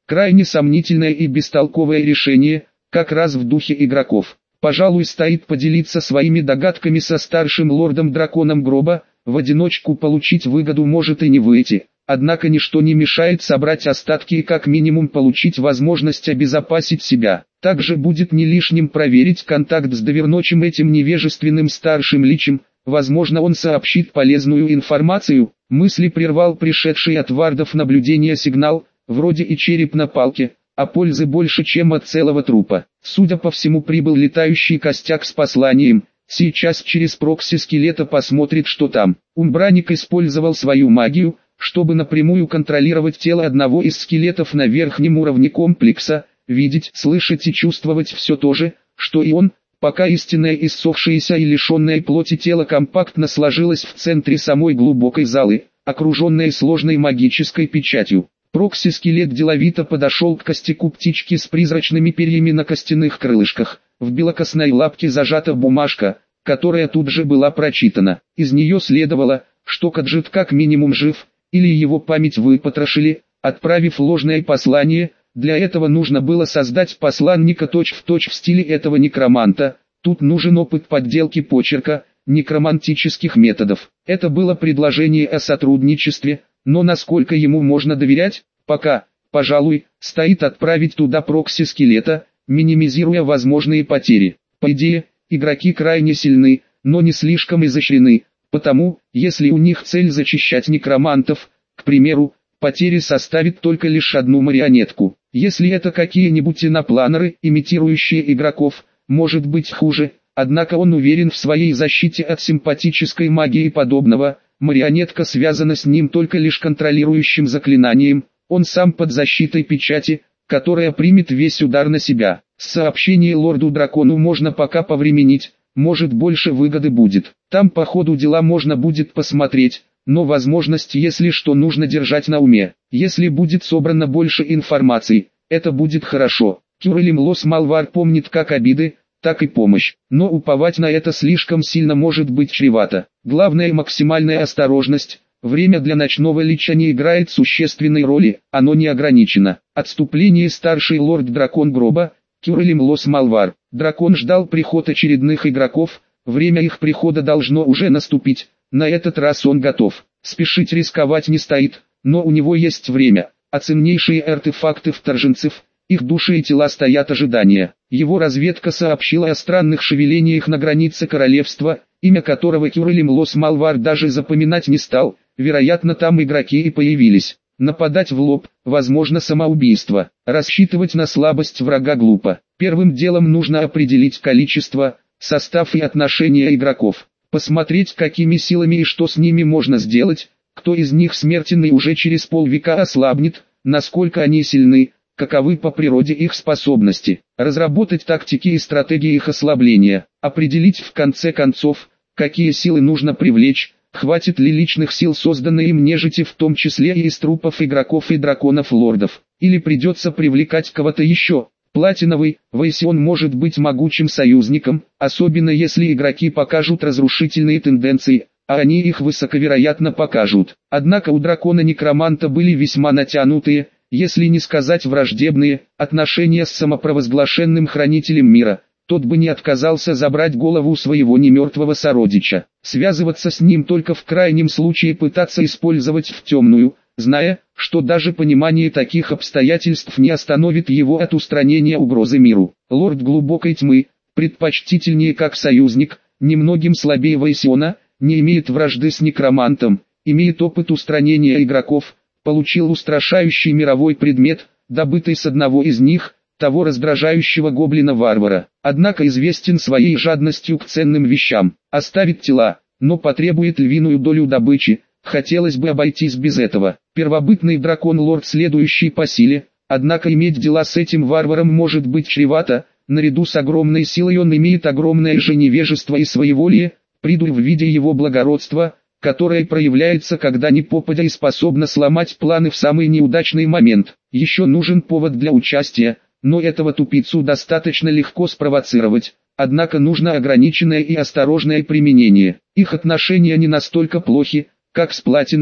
Крайне сомнительное и бестолковое решение, как раз в духе игроков. Пожалуй, стоит поделиться своими догадками со старшим лордом-драконом гроба, в одиночку получить выгоду может и не выйти, однако ничто не мешает собрать остатки и как минимум получить возможность обезопасить себя. Также будет не лишним проверить контакт с доверночим этим невежественным старшим личем, возможно он сообщит полезную информацию. Мысли прервал пришедший от вардов наблюдения сигнал, вроде и череп на палке, а пользы больше, чем от целого трупа. Судя по всему, прибыл летающий костяк с посланием. Сейчас через прокси скелета посмотрит, что там. Умбраник использовал свою магию, чтобы напрямую контролировать тело одного из скелетов на верхнем уровне комплекса, видеть, слышать и чувствовать все то же, что и он, пока истинное иссохшееся и лишенное плоти тело компактно сложилось в центре самой глубокой залы, окруженной сложной магической печатью. Прокси-скелет деловито подошел к костяку птички с призрачными перьями на костяных крылышках. В белокосной лапке зажата бумажка, которая тут же была прочитана. Из нее следовало, что Каджит как минимум жив, или его память выпотрошили, отправив ложное послание. Для этого нужно было создать посланника точь-в-точь в стиле этого некроманта. Тут нужен опыт подделки почерка, некромантических методов. Это было предложение о сотрудничестве, но насколько ему можно доверять, пока, пожалуй, стоит отправить туда прокси-скелета, минимизируя возможные потери. По идее, игроки крайне сильны, но не слишком изощрены, потому, если у них цель зачищать некромантов, к примеру, потери составит только лишь одну марионетку. Если это какие-нибудь инопланеры, имитирующие игроков, может быть хуже, однако он уверен в своей защите от симпатической магии и подобного. Марионетка связана с ним только лишь контролирующим заклинанием, он сам под защитой печати, которая примет весь удар на себя. Сообщение лорду-дракону можно пока повременить, может больше выгоды будет. Там по ходу дела можно будет посмотреть, но возможность, если что, нужно держать на уме. Если будет собрано больше информации, это будет хорошо. Кюрелим Лос Малвар помнит как обиды, так и помощь, но уповать на это слишком сильно может быть чревато. Главное максимальная осторожность. Время для ночного лича не играет существенной роли, оно не ограничено. Отступление старший лорд-дракон гроба, Кюрелим Лос Малвар. Дракон ждал приход очередных игроков, время их прихода должно уже наступить, на этот раз он готов. Спешить рисковать не стоит, но у него есть время, а ценнейшие артефакты вторженцев, их души и тела стоят ожидания. Его разведка сообщила о странных шевелениях на границе королевства, имя которого Кюрелим Лос Малвар даже запоминать не стал, вероятно там игроки и появились. Нападать в лоб, возможно самоубийство. Рассчитывать на слабость врага глупо. Первым делом нужно определить количество, состав и отношения игроков. Посмотреть, какими силами и что с ними можно сделать, кто из них смертен и уже через полвека ослабнет, насколько они сильны, каковы по природе их способности. Разработать тактики и стратегии их ослабления. Определить в конце концов, какие силы нужно привлечь. Хватит ли личных сил созданной им нежити, в том числе и из трупов игроков и драконов-лордов, или придется привлекать кого-то еще. Платиновый Вейсион может быть могучим союзником, особенно если игроки покажут разрушительные тенденции, а они их высоковероятно покажут. Однако у дракона-некроманта были весьма натянутые, если не сказать враждебные, отношения с самопровозглашенным хранителем мира. Тот бы не отказался забрать голову своего немертвого сородича. Связываться с ним только в крайнем случае пытаться использовать в темную, зная, что даже понимание таких обстоятельств не остановит его от устранения угрозы миру. Лорд глубокой тьмы, предпочтительнее как союзник, немногим слабее Вейсиона, не имеет вражды с некромантом, имеет опыт устранения игроков, получил устрашающий мировой предмет, добытый с одного из них, того раздражающего гоблина-варвара. Однако известен своей жадностью к ценным вещам. Оставит тела, но потребует львиную долю добычи. Хотелось бы обойтись без этого. Первобытный дракон-лорд следующий по силе, однако иметь дела с этим варваром может быть чревато. Наряду с огромной силой он имеет огромное же невежество и своеволие, придурь в виде его благородства, которое проявляется когда ни попадя и способно сломать планы в самый неудачный момент. Еще нужен повод для участия. Но этого тупицу достаточно легко спровоцировать, однако нужно ограниченное и осторожное применение. Их отношения не настолько плохи, как с Платиновым,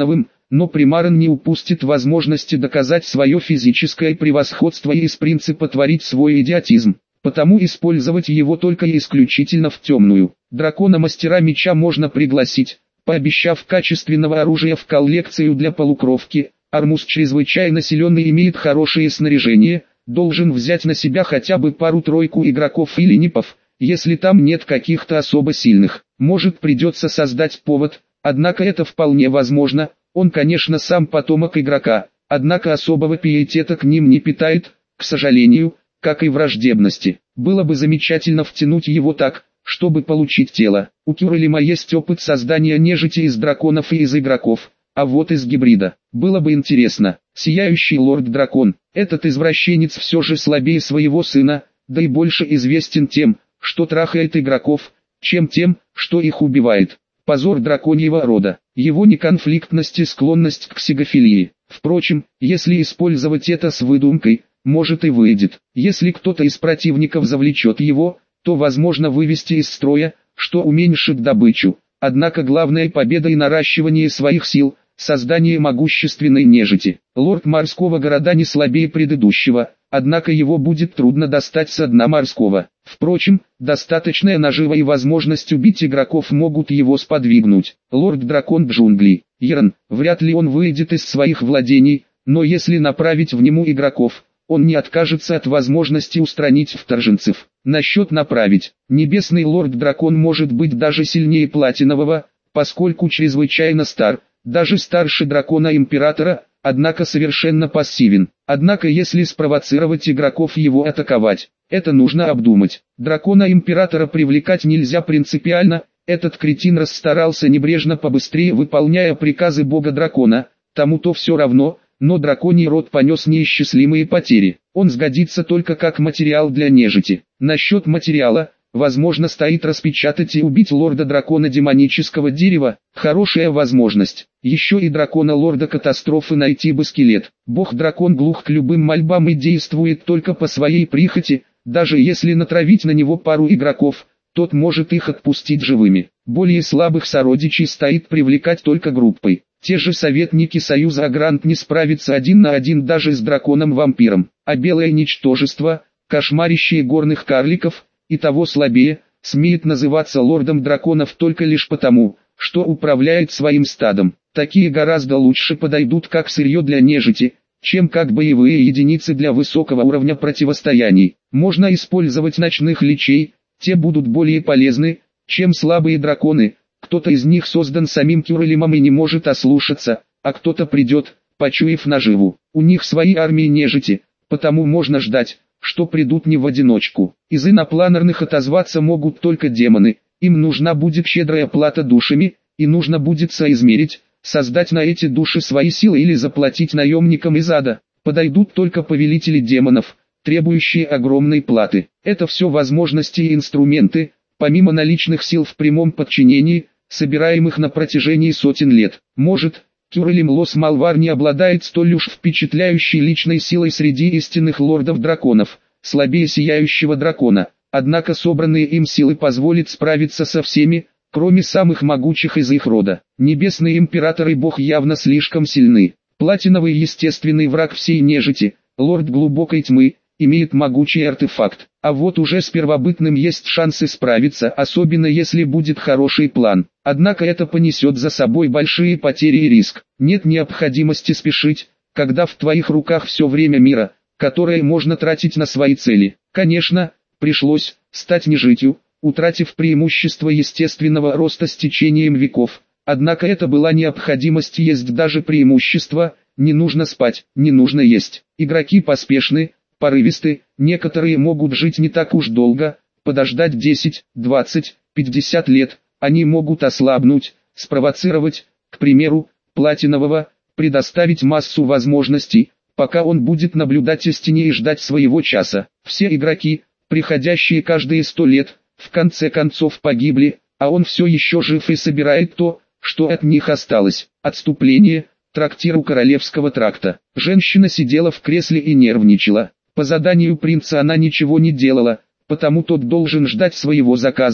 но примарен не упустит возможности доказать свое физическое превосходство и из принципа творить свой идиотизм, потому использовать его только и исключительно в темную. Дракона-мастера меча можно пригласить, пообещав качественного оружия в коллекцию для полукровки. Армус чрезвычайно силен и имеет хорошее снаряжение, должен взять на себя хотя бы пару-тройку игроков или нипов, если там нет каких-то особо сильных. Может, придется создать повод, однако это вполне возможно. Он, конечно, сам потомок игрока, однако особого пиетета к ним не питает, к сожалению, как и враждебности. Было бы замечательно втянуть его так, чтобы получить тело. У Кюрелима есть опыт создания нежити из драконов и из игроков, а вот из гибрида. Было бы интересно. Сияющий лорд-дракон. Этот извращенец все же слабее своего сына, да и больше известен тем, что трахает игроков, чем тем, что их убивает. Позор драконьего рода. Его неконфликтность и склонность к психофилии. Впрочем, если использовать это с выдумкой, может и выйдет. Если кто-то из противников завлечет его, то возможно вывести из строя, что уменьшит добычу. Однако главная победа и наращивание своих сил – создание могущественной нежити. Лорд морского города не слабее предыдущего, однако его будет трудно достать со дна морского. Впрочем, достаточная нажива и возможность убить игроков могут его сподвигнуть. Лорд-дракон джунглей. Йрон, вряд ли он выйдет из своих владений, но если направить в нему игроков, он не откажется от возможности устранить вторженцев. Насчет направить, небесный лорд-дракон может быть даже сильнее платинового, поскольку чрезвычайно стар, даже старше дракона-императора, однако совершенно пассивен. Однако если спровоцировать игроков его атаковать, это нужно обдумать. Дракона-императора привлекать нельзя принципиально, этот кретин расстарался небрежно побыстрее выполняя приказы бога-дракона, тому-то все равно, но драконий род понес неисчислимые потери. Он сгодится только как материал для нежити. Насчет материала, возможно, стоит распечатать и убить лорда-дракона демонического дерева, хорошая возможность. Еще и дракона-лорда катастрофы найти бы скелет. Бог-дракон глух к любым мольбам и действует только по своей прихоти, даже если натравить на него пару игроков, тот может их отпустить живыми. Более слабых сородичей стоит привлекать только группой. Те же советники Союза Агрант не справятся один на один даже с драконом-вампиром, а белое ничтожество, кошмарящее горных карликов, и того слабее, смеет называться лордом драконов только лишь потому, что управляет своим стадом. Такие гораздо лучше подойдут как сырье для нежити, чем как боевые единицы для высокого уровня противостояний. Можно использовать ночных личей, те будут более полезны, чем слабые драконы. Кто-то из них создан самим Кюрелимом и не может ослушаться, а кто-то придет, почуяв наживу. У них свои армии нежити, потому можно ждать, что придут не в одиночку. Из инопланерных отозваться могут только демоны, им нужна будет щедрая плата душами, и нужно будет соизмерить, создать на эти души свои силы или заплатить наемникам из ада. Подойдут только повелители демонов, требующие огромной платы. Это все возможности и инструменты, помимо наличных сил в прямом подчинении, собираемых на протяжении сотен лет. Может, Кюрелим Лос Малвар не обладает столь уж впечатляющей личной силой среди истинных лордов-драконов, слабее сияющего дракона, однако собранные им силы позволят справиться со всеми, кроме самых могучих из их рода. Небесный император и бог явно слишком сильны. Платиновый естественный враг всей нежити, лорд глубокой тьмы, имеет могучий артефакт. А вот уже с первобытным есть шансы справиться, особенно если будет хороший план. Однако это понесет за собой большие потери и риск. Нет необходимости спешить, когда в твоих руках все время мира, которое можно тратить на свои цели. Конечно, пришлось стать нежитью, утратив преимущество естественного роста с течением веков. Однако это была необходимость, есть даже преимущество, не нужно спать, не нужно есть. Игроки поспешны, порывисты, некоторые могут жить не так уж долго, подождать десять, двадцать, пятьдесят лет, они могут ослабнуть, спровоцировать, к примеру, платинового, предоставить массу возможностей, пока он будет наблюдать истине и ждать своего часа. Все игроки, приходящие каждые сто лет, в конце концов погибли, а он все еще жив и собирает то, что от них осталось. Отступление, трактир у Королевского тракта. Женщина сидела в кресле и нервничала. По заданию принца она ничего не делала, потому тот должен ждать своего заказа,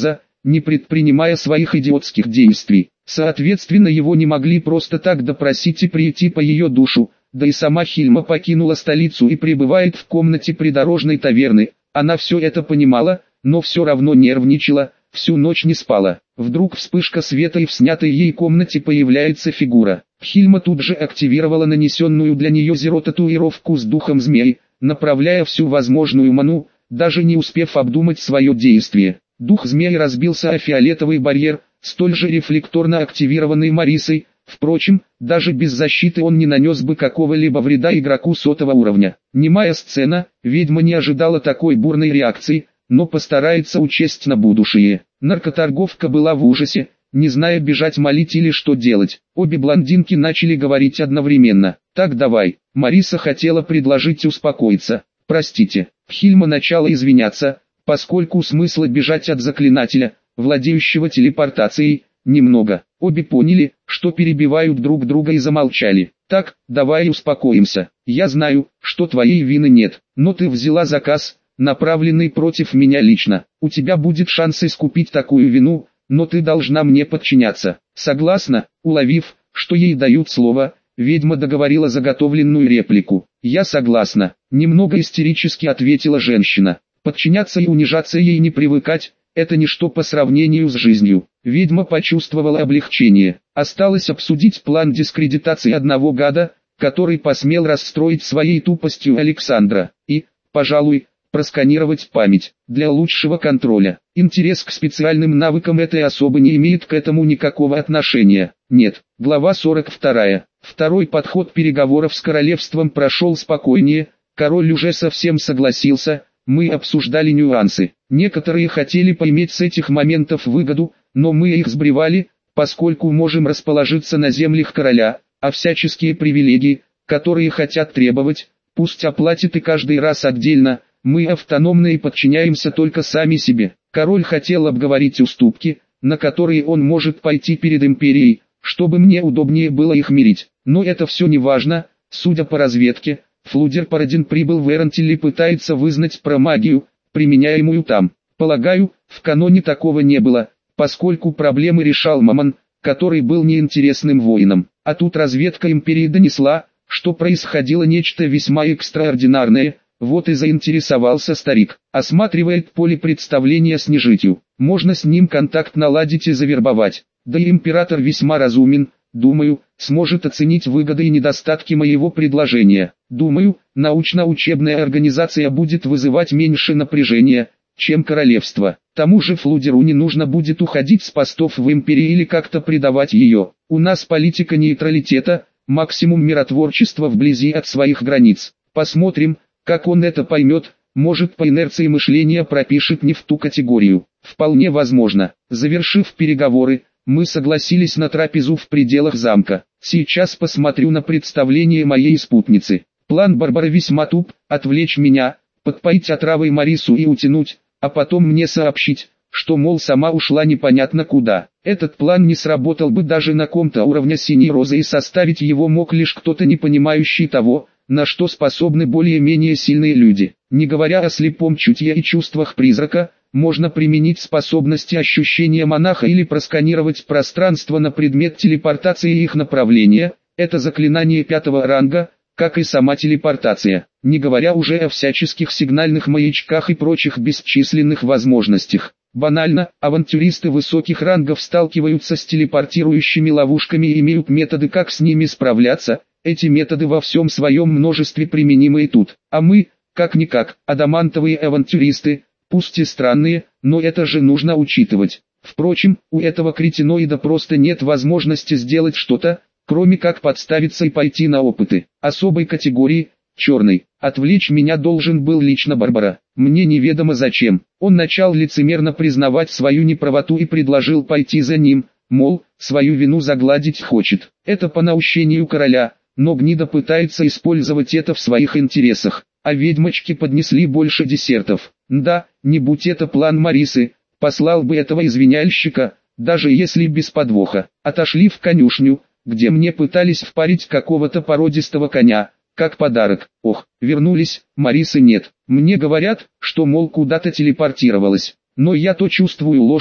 не предпринимая своих идиотских действий. Соответственно, его не могли просто так допросить и прийти по ее душу, да и сама Хильма покинула столицу и пребывает в комнате придорожной таверны. Она все это понимала, но все равно нервничала, всю ночь не спала. Вдруг вспышка света, и в снятой ей комнате появляется фигура. Хильма тут же активировала нанесенную для нее зеро-татуировку с духом змей, направляя всю возможную ману, даже не успев обдумать свое действие. Дух змей разбился о фиолетовый барьер, столь же рефлекторно активированный Марисой. Впрочем, даже без защиты он не нанес бы какого-либо вреда игроку сотого уровня. Немая сцена, ведьма не ожидала такой бурной реакции, но постарается учесть на будущее. Наркоторговка была в ужасе, не зная, бежать, молить или что делать. Обе блондинки начали говорить одновременно. «Так давай». Мариса хотела предложить успокоиться. «Простите». Хильма начала извиняться, поскольку смысла бежать от заклинателя, владеющего телепортацией, немного. Обе поняли, что перебивают друг друга, и замолчали. «Так, давай успокоимся. Я знаю, что твоей вины нет, но ты взяла заказ, направленный против меня лично. У тебя будет шанс искупить такую вину, но ты должна мне подчиняться. Согласна?» Уловив, что ей дают слово, ведьма договорила заготовленную реплику. «Я согласна», — немного истерически ответила женщина. Подчиняться и унижаться ей не привыкать, это ничто по сравнению с жизнью. Ведьма почувствовала облегчение. Осталось обсудить план дискредитации одного гада, который посмел расстроить своей тупостью Александра, и, пожалуй, просканировать память, для лучшего контроля. Интерес к специальным навыкам этой особы не имеет к этому никакого отношения. Нет. Глава сорок вторая. Второй подход переговоров с королевством прошел спокойнее, король уже совсем согласился, мы обсуждали нюансы. Некоторые хотели поиметь с этих моментов выгоду, но мы их сбривали, поскольку можем расположиться на землях короля, а всяческие привилегии, которые хотят требовать, пусть оплатят и каждый раз отдельно. Мы автономны и подчиняемся только сами себе. Король хотел обговорить уступки, на которые он может пойти перед империей, чтобы мне удобнее было их мирить. Но это все не важно. Судя по разведке, Флудер Парадин прибыл в Эрентиль и пытается вызнать про магию, применяемую там. Полагаю, в каноне такого не было, поскольку проблемы решал Мамон, который был неинтересным воином. А тут разведка империи донесла, что происходило нечто весьма экстраординарное. Вот и заинтересовался старик. Осматривает поле представления с нежитью. Можно с ним контакт наладить и завербовать. Да и император весьма разумен, думаю, сможет оценить выгоды и недостатки моего предложения. Думаю, научно-учебная организация будет вызывать меньше напряжения, чем королевство. Тому же Флудеру не нужно будет уходить с постов в империи или как-то предавать ее. У нас политика нейтралитета, максимум миротворчества вблизи от своих границ. Посмотрим, как он это поймет, может по инерции мышления пропишет не в ту категорию. Вполне возможно. Завершив переговоры, мы согласились на трапезу в пределах замка. Сейчас посмотрю на представление моей спутницы. План Барбары весьма туп: отвлечь меня, подпоить отравой Марису и утянуть, а потом мне сообщить, что, мол, сама ушла непонятно куда. Этот план не сработал бы даже на ком-то уровня синей розы, и составить его мог лишь кто-то, не понимающий того, на что способны более-менее сильные люди. Не говоря о слепом чутье и чувствах призрака, можно применить способности ощущения монаха или просканировать пространство на предмет телепортации и их направления. Это заклинание пятого ранга, как и сама телепортация, не говоря уже о всяческих сигнальных маячках и прочих бесчисленных возможностях. Банально, авантюристы высоких рангов сталкиваются с телепортирующими ловушками и имеют методы, как с ними справляться. Эти методы во всем своем множестве применимы и тут. А мы, как-никак, адамантовые авантюристы, пусть и странные, но это же нужно учитывать. Впрочем, у этого кретиноида просто нет возможности сделать что-то, кроме как подставиться и пойти на опыты. Особой категории, черный, отвлечь меня должен был лично Барбара. Мне неведомо зачем. Он начал лицемерно признавать свою неправоту и предложил пойти за ним, мол, свою вину загладить хочет. Это по наущению короля. Но гнида пытается использовать это в своих интересах, а ведьмочки поднесли больше десертов. Да, не будь это план Марисы, послал бы этого извиняльщика, даже если без подвоха. Отошли в конюшню, где мне пытались впарить какого-то породистого коня, как подарок. Ох, вернулись, Марисы нет. Мне говорят, что, мол, куда-то телепортировалась. Но я то чувствую ложь,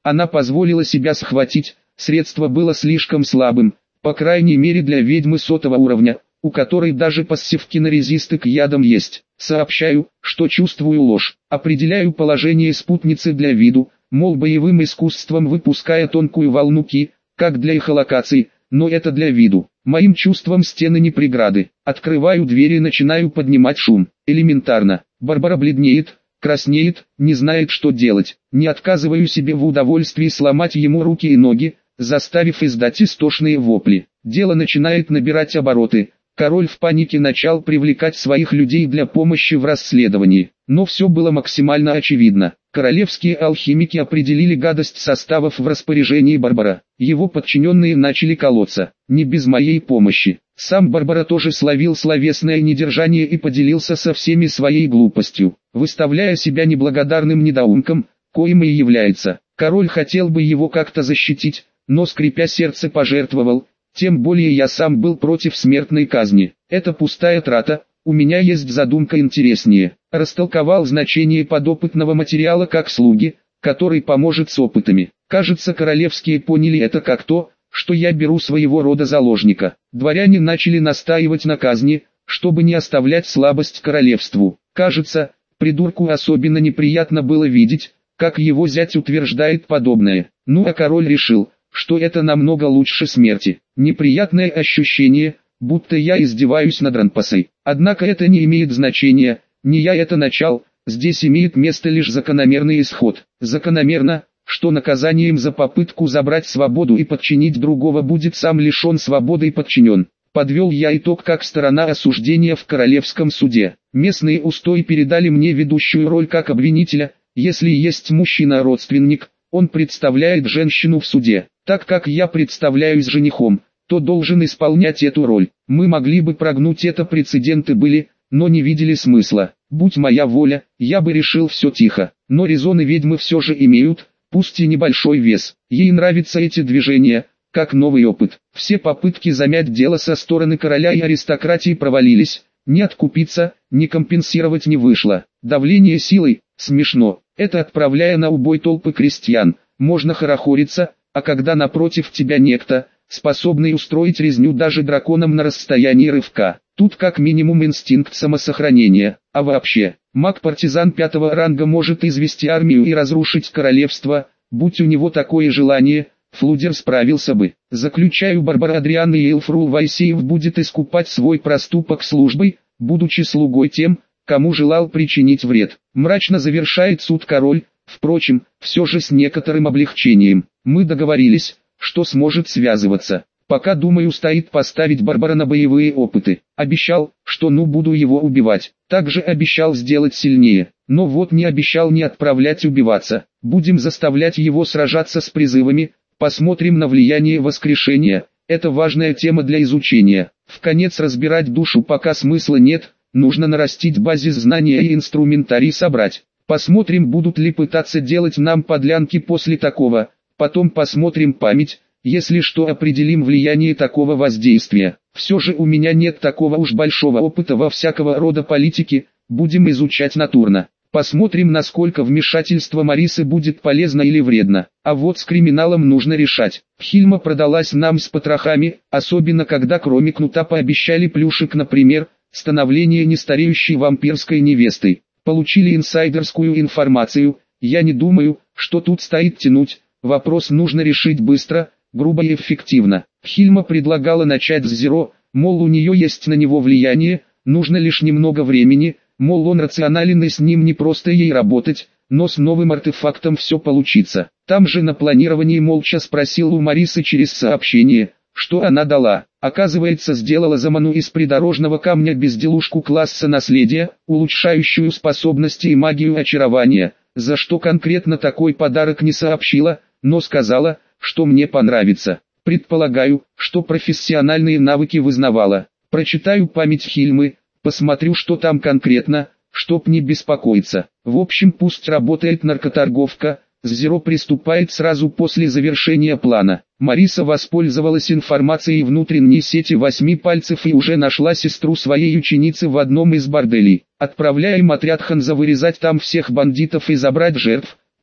Она позволила себя схватить, средство было слишком слабым, по крайней мере для ведьмы сотого уровня, у которой даже пассивки-резисты к ядам есть. Сообщаю, что чувствую ложь, определяю положение спутницы для виду, мол боевым искусством выпуская тонкую волну ки, как для эхолокации, но это для виду. Моим чувствам стены не преграды. Открываю дверь и начинаю поднимать шум. Элементарно. Барбара бледнеет, краснеет, не знает что делать. Не отказываю себе в удовольствии сломать ему руки и ноги, заставив издать истошные вопли. Дело начинает набирать обороты. Король в панике начал привлекать своих людей для помощи в расследовании. Но все было максимально очевидно. Королевские алхимики определили гадость составов в распоряжении Барбара. Его подчиненные начали колоться. Не без моей помощи. Сам Барбара тоже словил словесное недержание и поделился со всеми своей глупостью, выставляя себя неблагодарным недоумком, коим и является. Король хотел бы его как-то защитить, но скрипя сердце пожертвовал. Тем более я сам был против смертной казни. Это пустая трата, у меня есть задумка интереснее. Растолковал значение подопытного материала как слуги, который поможет с опытами. Кажется, королевские поняли это как то, что я беру своего рода заложника. Дворяне начали настаивать на казни, чтобы не оставлять слабость королевству. Кажется, придурку особенно неприятно было видеть, как его зять утверждает подобное. Ну а король решил, что это намного лучше смерти. Неприятное ощущение, будто я издеваюсь над Ранпасой. Однако это не имеет значения, не я это начал, здесь имеет место лишь закономерный исход. Закономерно, что наказанием за попытку забрать свободу и подчинить другого будет сам лишен свободы и подчинен. Подвел я итог как сторона осуждения в королевском суде. Местные устои передали мне ведущую роль как обвинителя, если есть мужчина-родственник, он представляет женщину в суде. Так как я представляюсь женихом, то должен исполнять эту роль. Мы могли бы прогнуть это, прецеденты были, но не видели смысла. Будь моя воля, я бы решил все тихо. Но резоны ведьмы все же имеют, пусть и небольшой вес. Ей нравятся эти движения, как новый опыт. Все попытки замять дело со стороны короля и аристократии провалились. Не откупиться, не компенсировать не вышло. Давление силой, смешно. Это отправляя на убой толпы крестьян. Можно хорохориться, а когда напротив тебя некто, способный устроить резню даже драконам на расстоянии рывка. Тут как минимум инстинкт самосохранения. А вообще, маг-партизан пятого ранга может извести армию и разрушить королевство, будь у него такое желание, Флудер справился бы. Заключаю, Барбара Адриан и Эльфрул Вайсеев будет искупать свой проступок службой, будучи слугой тем, кому желал причинить вред. Мрачно завершает суд король, впрочем, все же с некоторым облегчением. Мы договорились, что сможет связываться. Пока, думаю, стоит поставить Барбара на боевые опыты. Обещал, что ну буду его убивать. Также обещал сделать сильнее. Но вот не обещал не отправлять убиваться. Будем заставлять его сражаться с призывами. Посмотрим на влияние воскрешения. Это важная тема для изучения. Вконец разбирать душу пока смысла нет. Нужно нарастить базис знания и инструментарий собрать. Посмотрим, будут ли пытаться делать нам подлянки после такого. Потом посмотрим память. Если что, определим влияние такого воздействия. Все же у меня нет такого уж большого опыта во всякого рода политике, будем изучать натурно. Посмотрим, насколько вмешательство Марисы будет полезно или вредно. А вот с криминалом нужно решать. Хильма продалась нам с потрохами, особенно когда кроме кнута пообещали плюшек, например, становление нестареющей вампирской невестой. Получили инсайдерскую информацию, я не думаю, что тут стоит тянуть, вопрос нужно решить быстро, грубо и эффективно. Хильма предлагала начать с Зеро, мол у нее есть на него влияние, нужно лишь немного времени, мол он рационален и с ним не просто ей работать, но с новым артефактом все получится. Там же на планировании молча спросил у Марисы через сообщение, что она дала. Оказывается, сделала заману из придорожного камня безделушку класса наследия, улучшающую способности и магию очарования, за что конкретно такой подарок не сообщила, но сказала, что мне понравится. Предполагаю, что профессиональные навыки вызнавала. Прочитаю память Хильмы, посмотрю, что там конкретно, чтоб не беспокоиться. В общем, пусть работает наркоторговка. Зеро приступает сразу после завершения плана. Мариса воспользовалась информацией внутренней сети восьми пальцев и уже нашла сестру своей ученицы в одном из борделей. Отправляем отряд Ханза вырезать там всех бандитов и забрать жертв,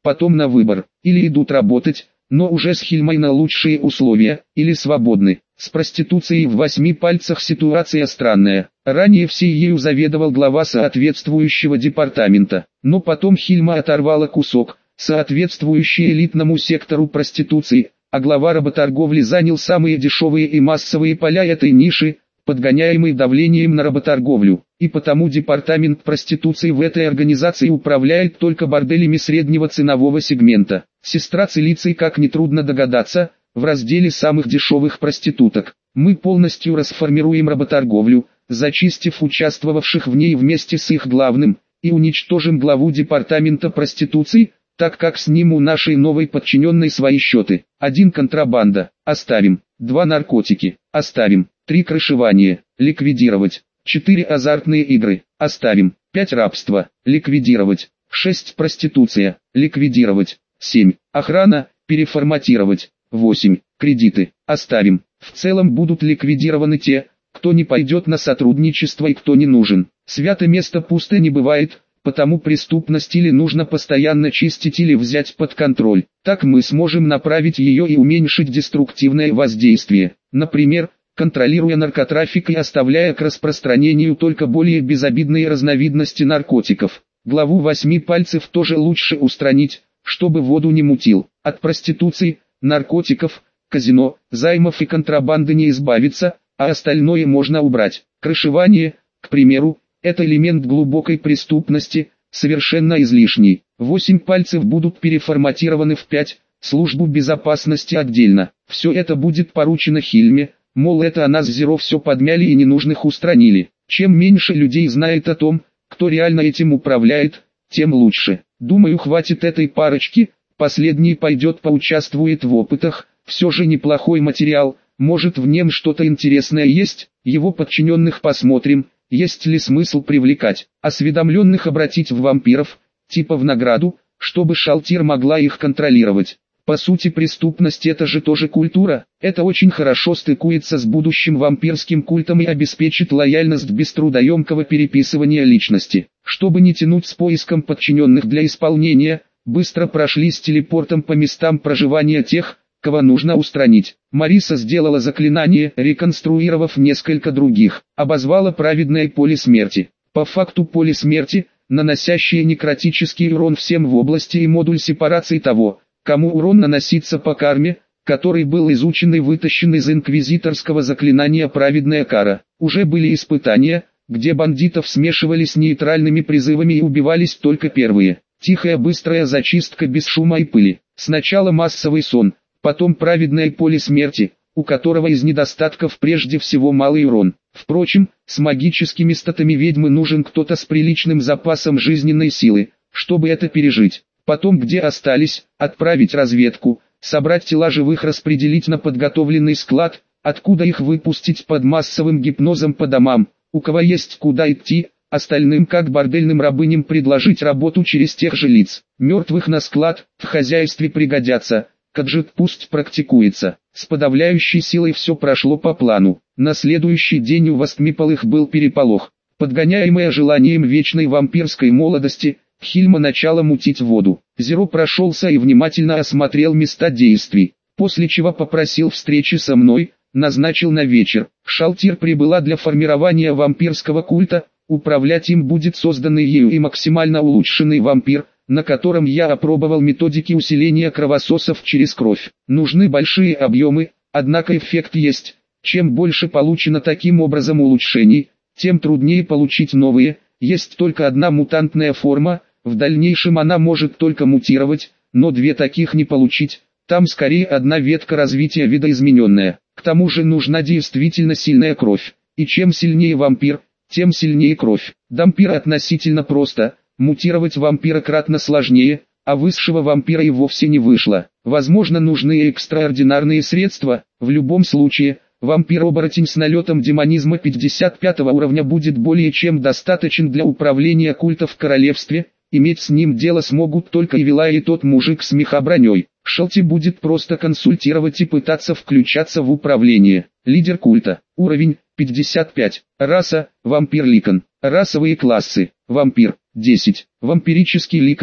потом на выбор, или идут работать, но уже с Хильмой на лучшие условия, или свободны. С проституцией в восьми пальцах ситуация странная. Ранее всей ею заведовал глава соответствующего департамента, но потом Хильма оторвала кусок, соответствующий элитному сектору проституции, а глава работорговли занял самые дешевые и массовые поля этой ниши, подгоняемый давлением на работорговлю, и потому департамент проституции в этой организации управляет только борделями среднего ценового сегмента. Сестра Цилиций, как нетрудно догадаться, в разделе самых дешевых проституток. Мы полностью расформируем работорговлю, зачистив участвовавших в ней вместе с их главным, и уничтожим главу департамента проституции, так как с ним у нашей новой подчиненной свои счеты. Один контрабанда, оставим. Два наркотики, оставим. Три крышевания, ликвидировать. Четыре азартные игры, оставим. Пять рабства, ликвидировать. Шесть проституция, ликвидировать. Семь охрана, переформатировать. Восемь кредиты, оставим. В целом будут ликвидированы те, кто не пойдет на сотрудничество и кто не нужен. Свято место пусто не бывает, потому преступность или нужно постоянно чистить или взять под контроль. Так мы сможем направить ее и уменьшить деструктивное воздействие. Например, контролируя наркотрафик и оставляя к распространению только более безобидные разновидности наркотиков. Главу восьми пальцев тоже лучше устранить, чтобы воду не мутил. От проституции, наркотиков, казино, займов и контрабанды не избавиться, а остальное можно убрать. Крышевание, к примеру, это элемент глубокой преступности, совершенно излишний. Восемь пальцев будут переформатированы в пять, службу безопасности отдельно. Все это будет поручено Хильме, мол, это она с Зеро все подмяли и ненужных устранили. Чем меньше людей знает о том, кто реально этим управляет, тем лучше. Думаю, хватит этой парочки, последний пойдет поучаствует в опытах, все же неплохой материал, может в нем что-то интересное есть, его подчиненных посмотрим, есть ли смысл привлекать, осведомленных обратить в вампиров, типа в награду, чтобы Шалтир могла их контролировать. По сути, преступность это же тоже культура, это очень хорошо стыкуется с будущим вампирским культом и обеспечит лояльность без трудоемкого переписывания личности. Чтобы не тянуть с поиском подчиненных для исполнения, быстро прошли с телепортом по местам проживания тех, кого нужно устранить. Мариса сделала заклинание, реконструировав несколько других, обозвала праведное поле смерти. По факту поле смерти, наносящее некротический урон всем в области и модуль сепарации того, кому урон наносится по карме, который был изучен и вытащен из инквизиторского заклинания «Праведная кара». Уже были испытания, где бандитов смешивали с нейтральными призывами и убивались только первые. Тихая быстрая зачистка без шума и пыли. Сначала массовый сон, потом праведное поле смерти, у которого из недостатков прежде всего малый урон. Впрочем, с магическими статами ведьмы нужен кто-то с приличным запасом жизненной силы, чтобы это пережить. Потом, где остались, отправить разведку, собрать тела живых, распределить на подготовленный склад, откуда их выпустить под массовым гипнозом по домам, у кого есть куда идти, остальным как бордельным рабыням предложить работу через тех же лиц. Мертвых на склад, в хозяйстве пригодятся, каджит пусть практикуется. С подавляющей силой все прошло по плану. На следующий день у Востмипалых был переполох. Подгоняемая желанием вечной вампирской молодости, Хильма начала мутить воду. Зеро прошелся и внимательно осмотрел места действий, после чего попросил встречи со мной, назначил на вечер. Шалтир прибыла для формирования вампирского культа, управлять им будет созданный ею и максимально улучшенный вампир, на котором я опробовал методики усиления кровососов через кровь. Нужны большие объемы, однако эффект есть. Чем больше получено таким образом улучшений, тем труднее получить новые. Есть только одна мутантная форма, в дальнейшем она может только мутировать, но две таких не получить, там скорее одна ветка развития видоизмененная. К тому же нужна действительно сильная кровь, и чем сильнее вампир, тем сильнее кровь. Дампир относительно просто, мутировать вампира кратно сложнее, а высшего вампира и вовсе не вышло. Возможно, нужны экстраординарные средства, в любом случае. Вампир-оборотень с налетом демонизма пятьдесят пятого уровня будет более чем достаточен для управления культом в королевстве, иметь с ним дело смогут только Ивила и тот мужик с мехоброней. Шалти будет просто консультировать и пытаться включаться в управление. Лидер культа. Уровень пятьдесят пять. Раса – вампир-ликон. Расовые классы. Вампир – десять. Вампирический ликон –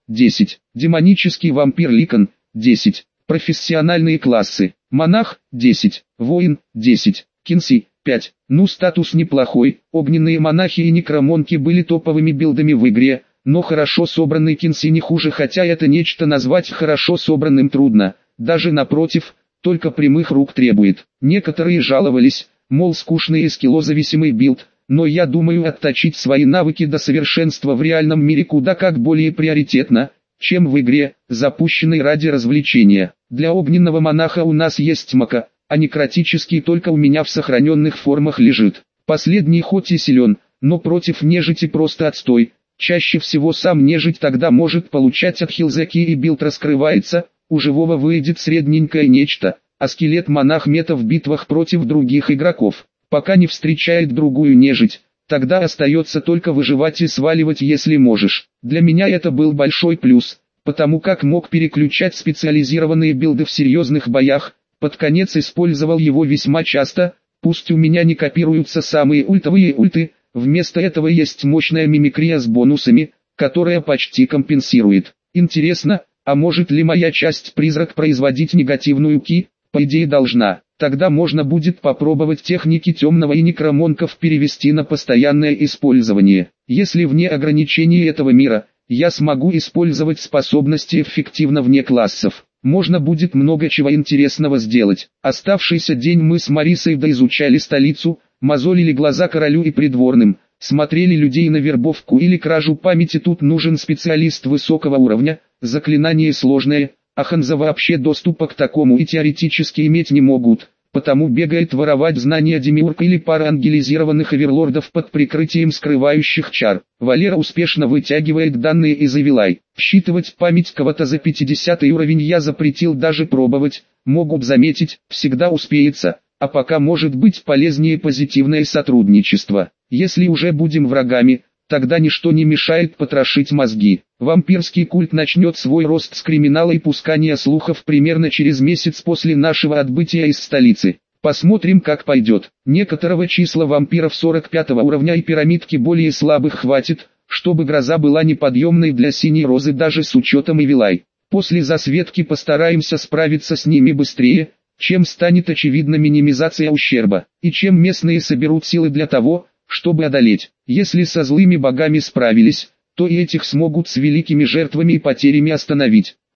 десять. Демонический вампир Ликан, десять. Профессиональные классы. Монах, десять. Воин, десять. Кинси, пять. Ну, статус неплохой. Огненные монахи и некромонки были топовыми билдами в игре, но хорошо собранный Кинси не хуже, хотя это нечто назвать хорошо собранным трудно. Даже напротив, только прямых рук требует. Некоторые жаловались, мол, скучный и скиллозависимый билд, но я думаю, отточить свои навыки до совершенства в реальном мире куда как более приоритетно, чем в игре, запущенной ради развлечения. Для огненного монаха у нас есть мака, а некротический только у меня в сохраненных формах лежит. Последний хоть и силен, но против нежити просто отстой. Чаще всего сам нежить тогда может получать от хилзаки и билд раскрывается, у живого выйдет средненькое нечто, а скелет-монах мета в битвах против других игроков. Пока не встречает другую нежить, тогда остается только выживать и сваливать, если можешь. Для меня это был большой плюс, потому как мог переключать специализированные билды в серьезных боях, под конец использовал его весьма часто, пусть у меня не копируются самые ультовые ульты, вместо этого есть мощная мимикрия с бонусами, которая почти компенсирует. Интересно, а может ли моя часть призрак производить негативную ки? По идее должна. Тогда можно будет попробовать техники темного и некромонков перевести на постоянное использование. Если вне ограничений этого мира, я смогу использовать способности эффективно вне классов. Можно будет много чего интересного сделать. Оставшийся день мы с Марисой доизучали столицу, мозолили глаза королю и придворным, смотрели людей на вербовку или кражу памяти. Тут нужен специалист высокого уровня, заклинание сложное, а Ханза вообще доступа к такому и теоретически иметь не могут, потому бегает воровать знания демиург или пара ангелизированных оверлордов под прикрытием скрывающих чар. Валера успешно вытягивает данные из Эвилай. Считывать память кого-то за пятидесятый уровень я запретил даже пробовать, могут заметить, всегда успеется, а пока может быть полезнее позитивное сотрудничество. Если уже будем врагами, тогда ничто не мешает потрошить мозги. Вампирский культ начнет свой рост с криминала и пускания слухов примерно через месяц после нашего отбытия из столицы. Посмотрим, как пойдет. Некоторого числа вампиров сорок пятого уровня и пирамидки более слабых хватит, чтобы гроза была неподъемной для синей розы даже с учетом Эвилай. После засветки постараемся справиться с ними быстрее, чем станет очевидна минимизация ущерба, и чем местные соберут силы для того, чтобы одолеть. Если со злыми богами справились, то и этих смогут с великими жертвами и потерями остановить.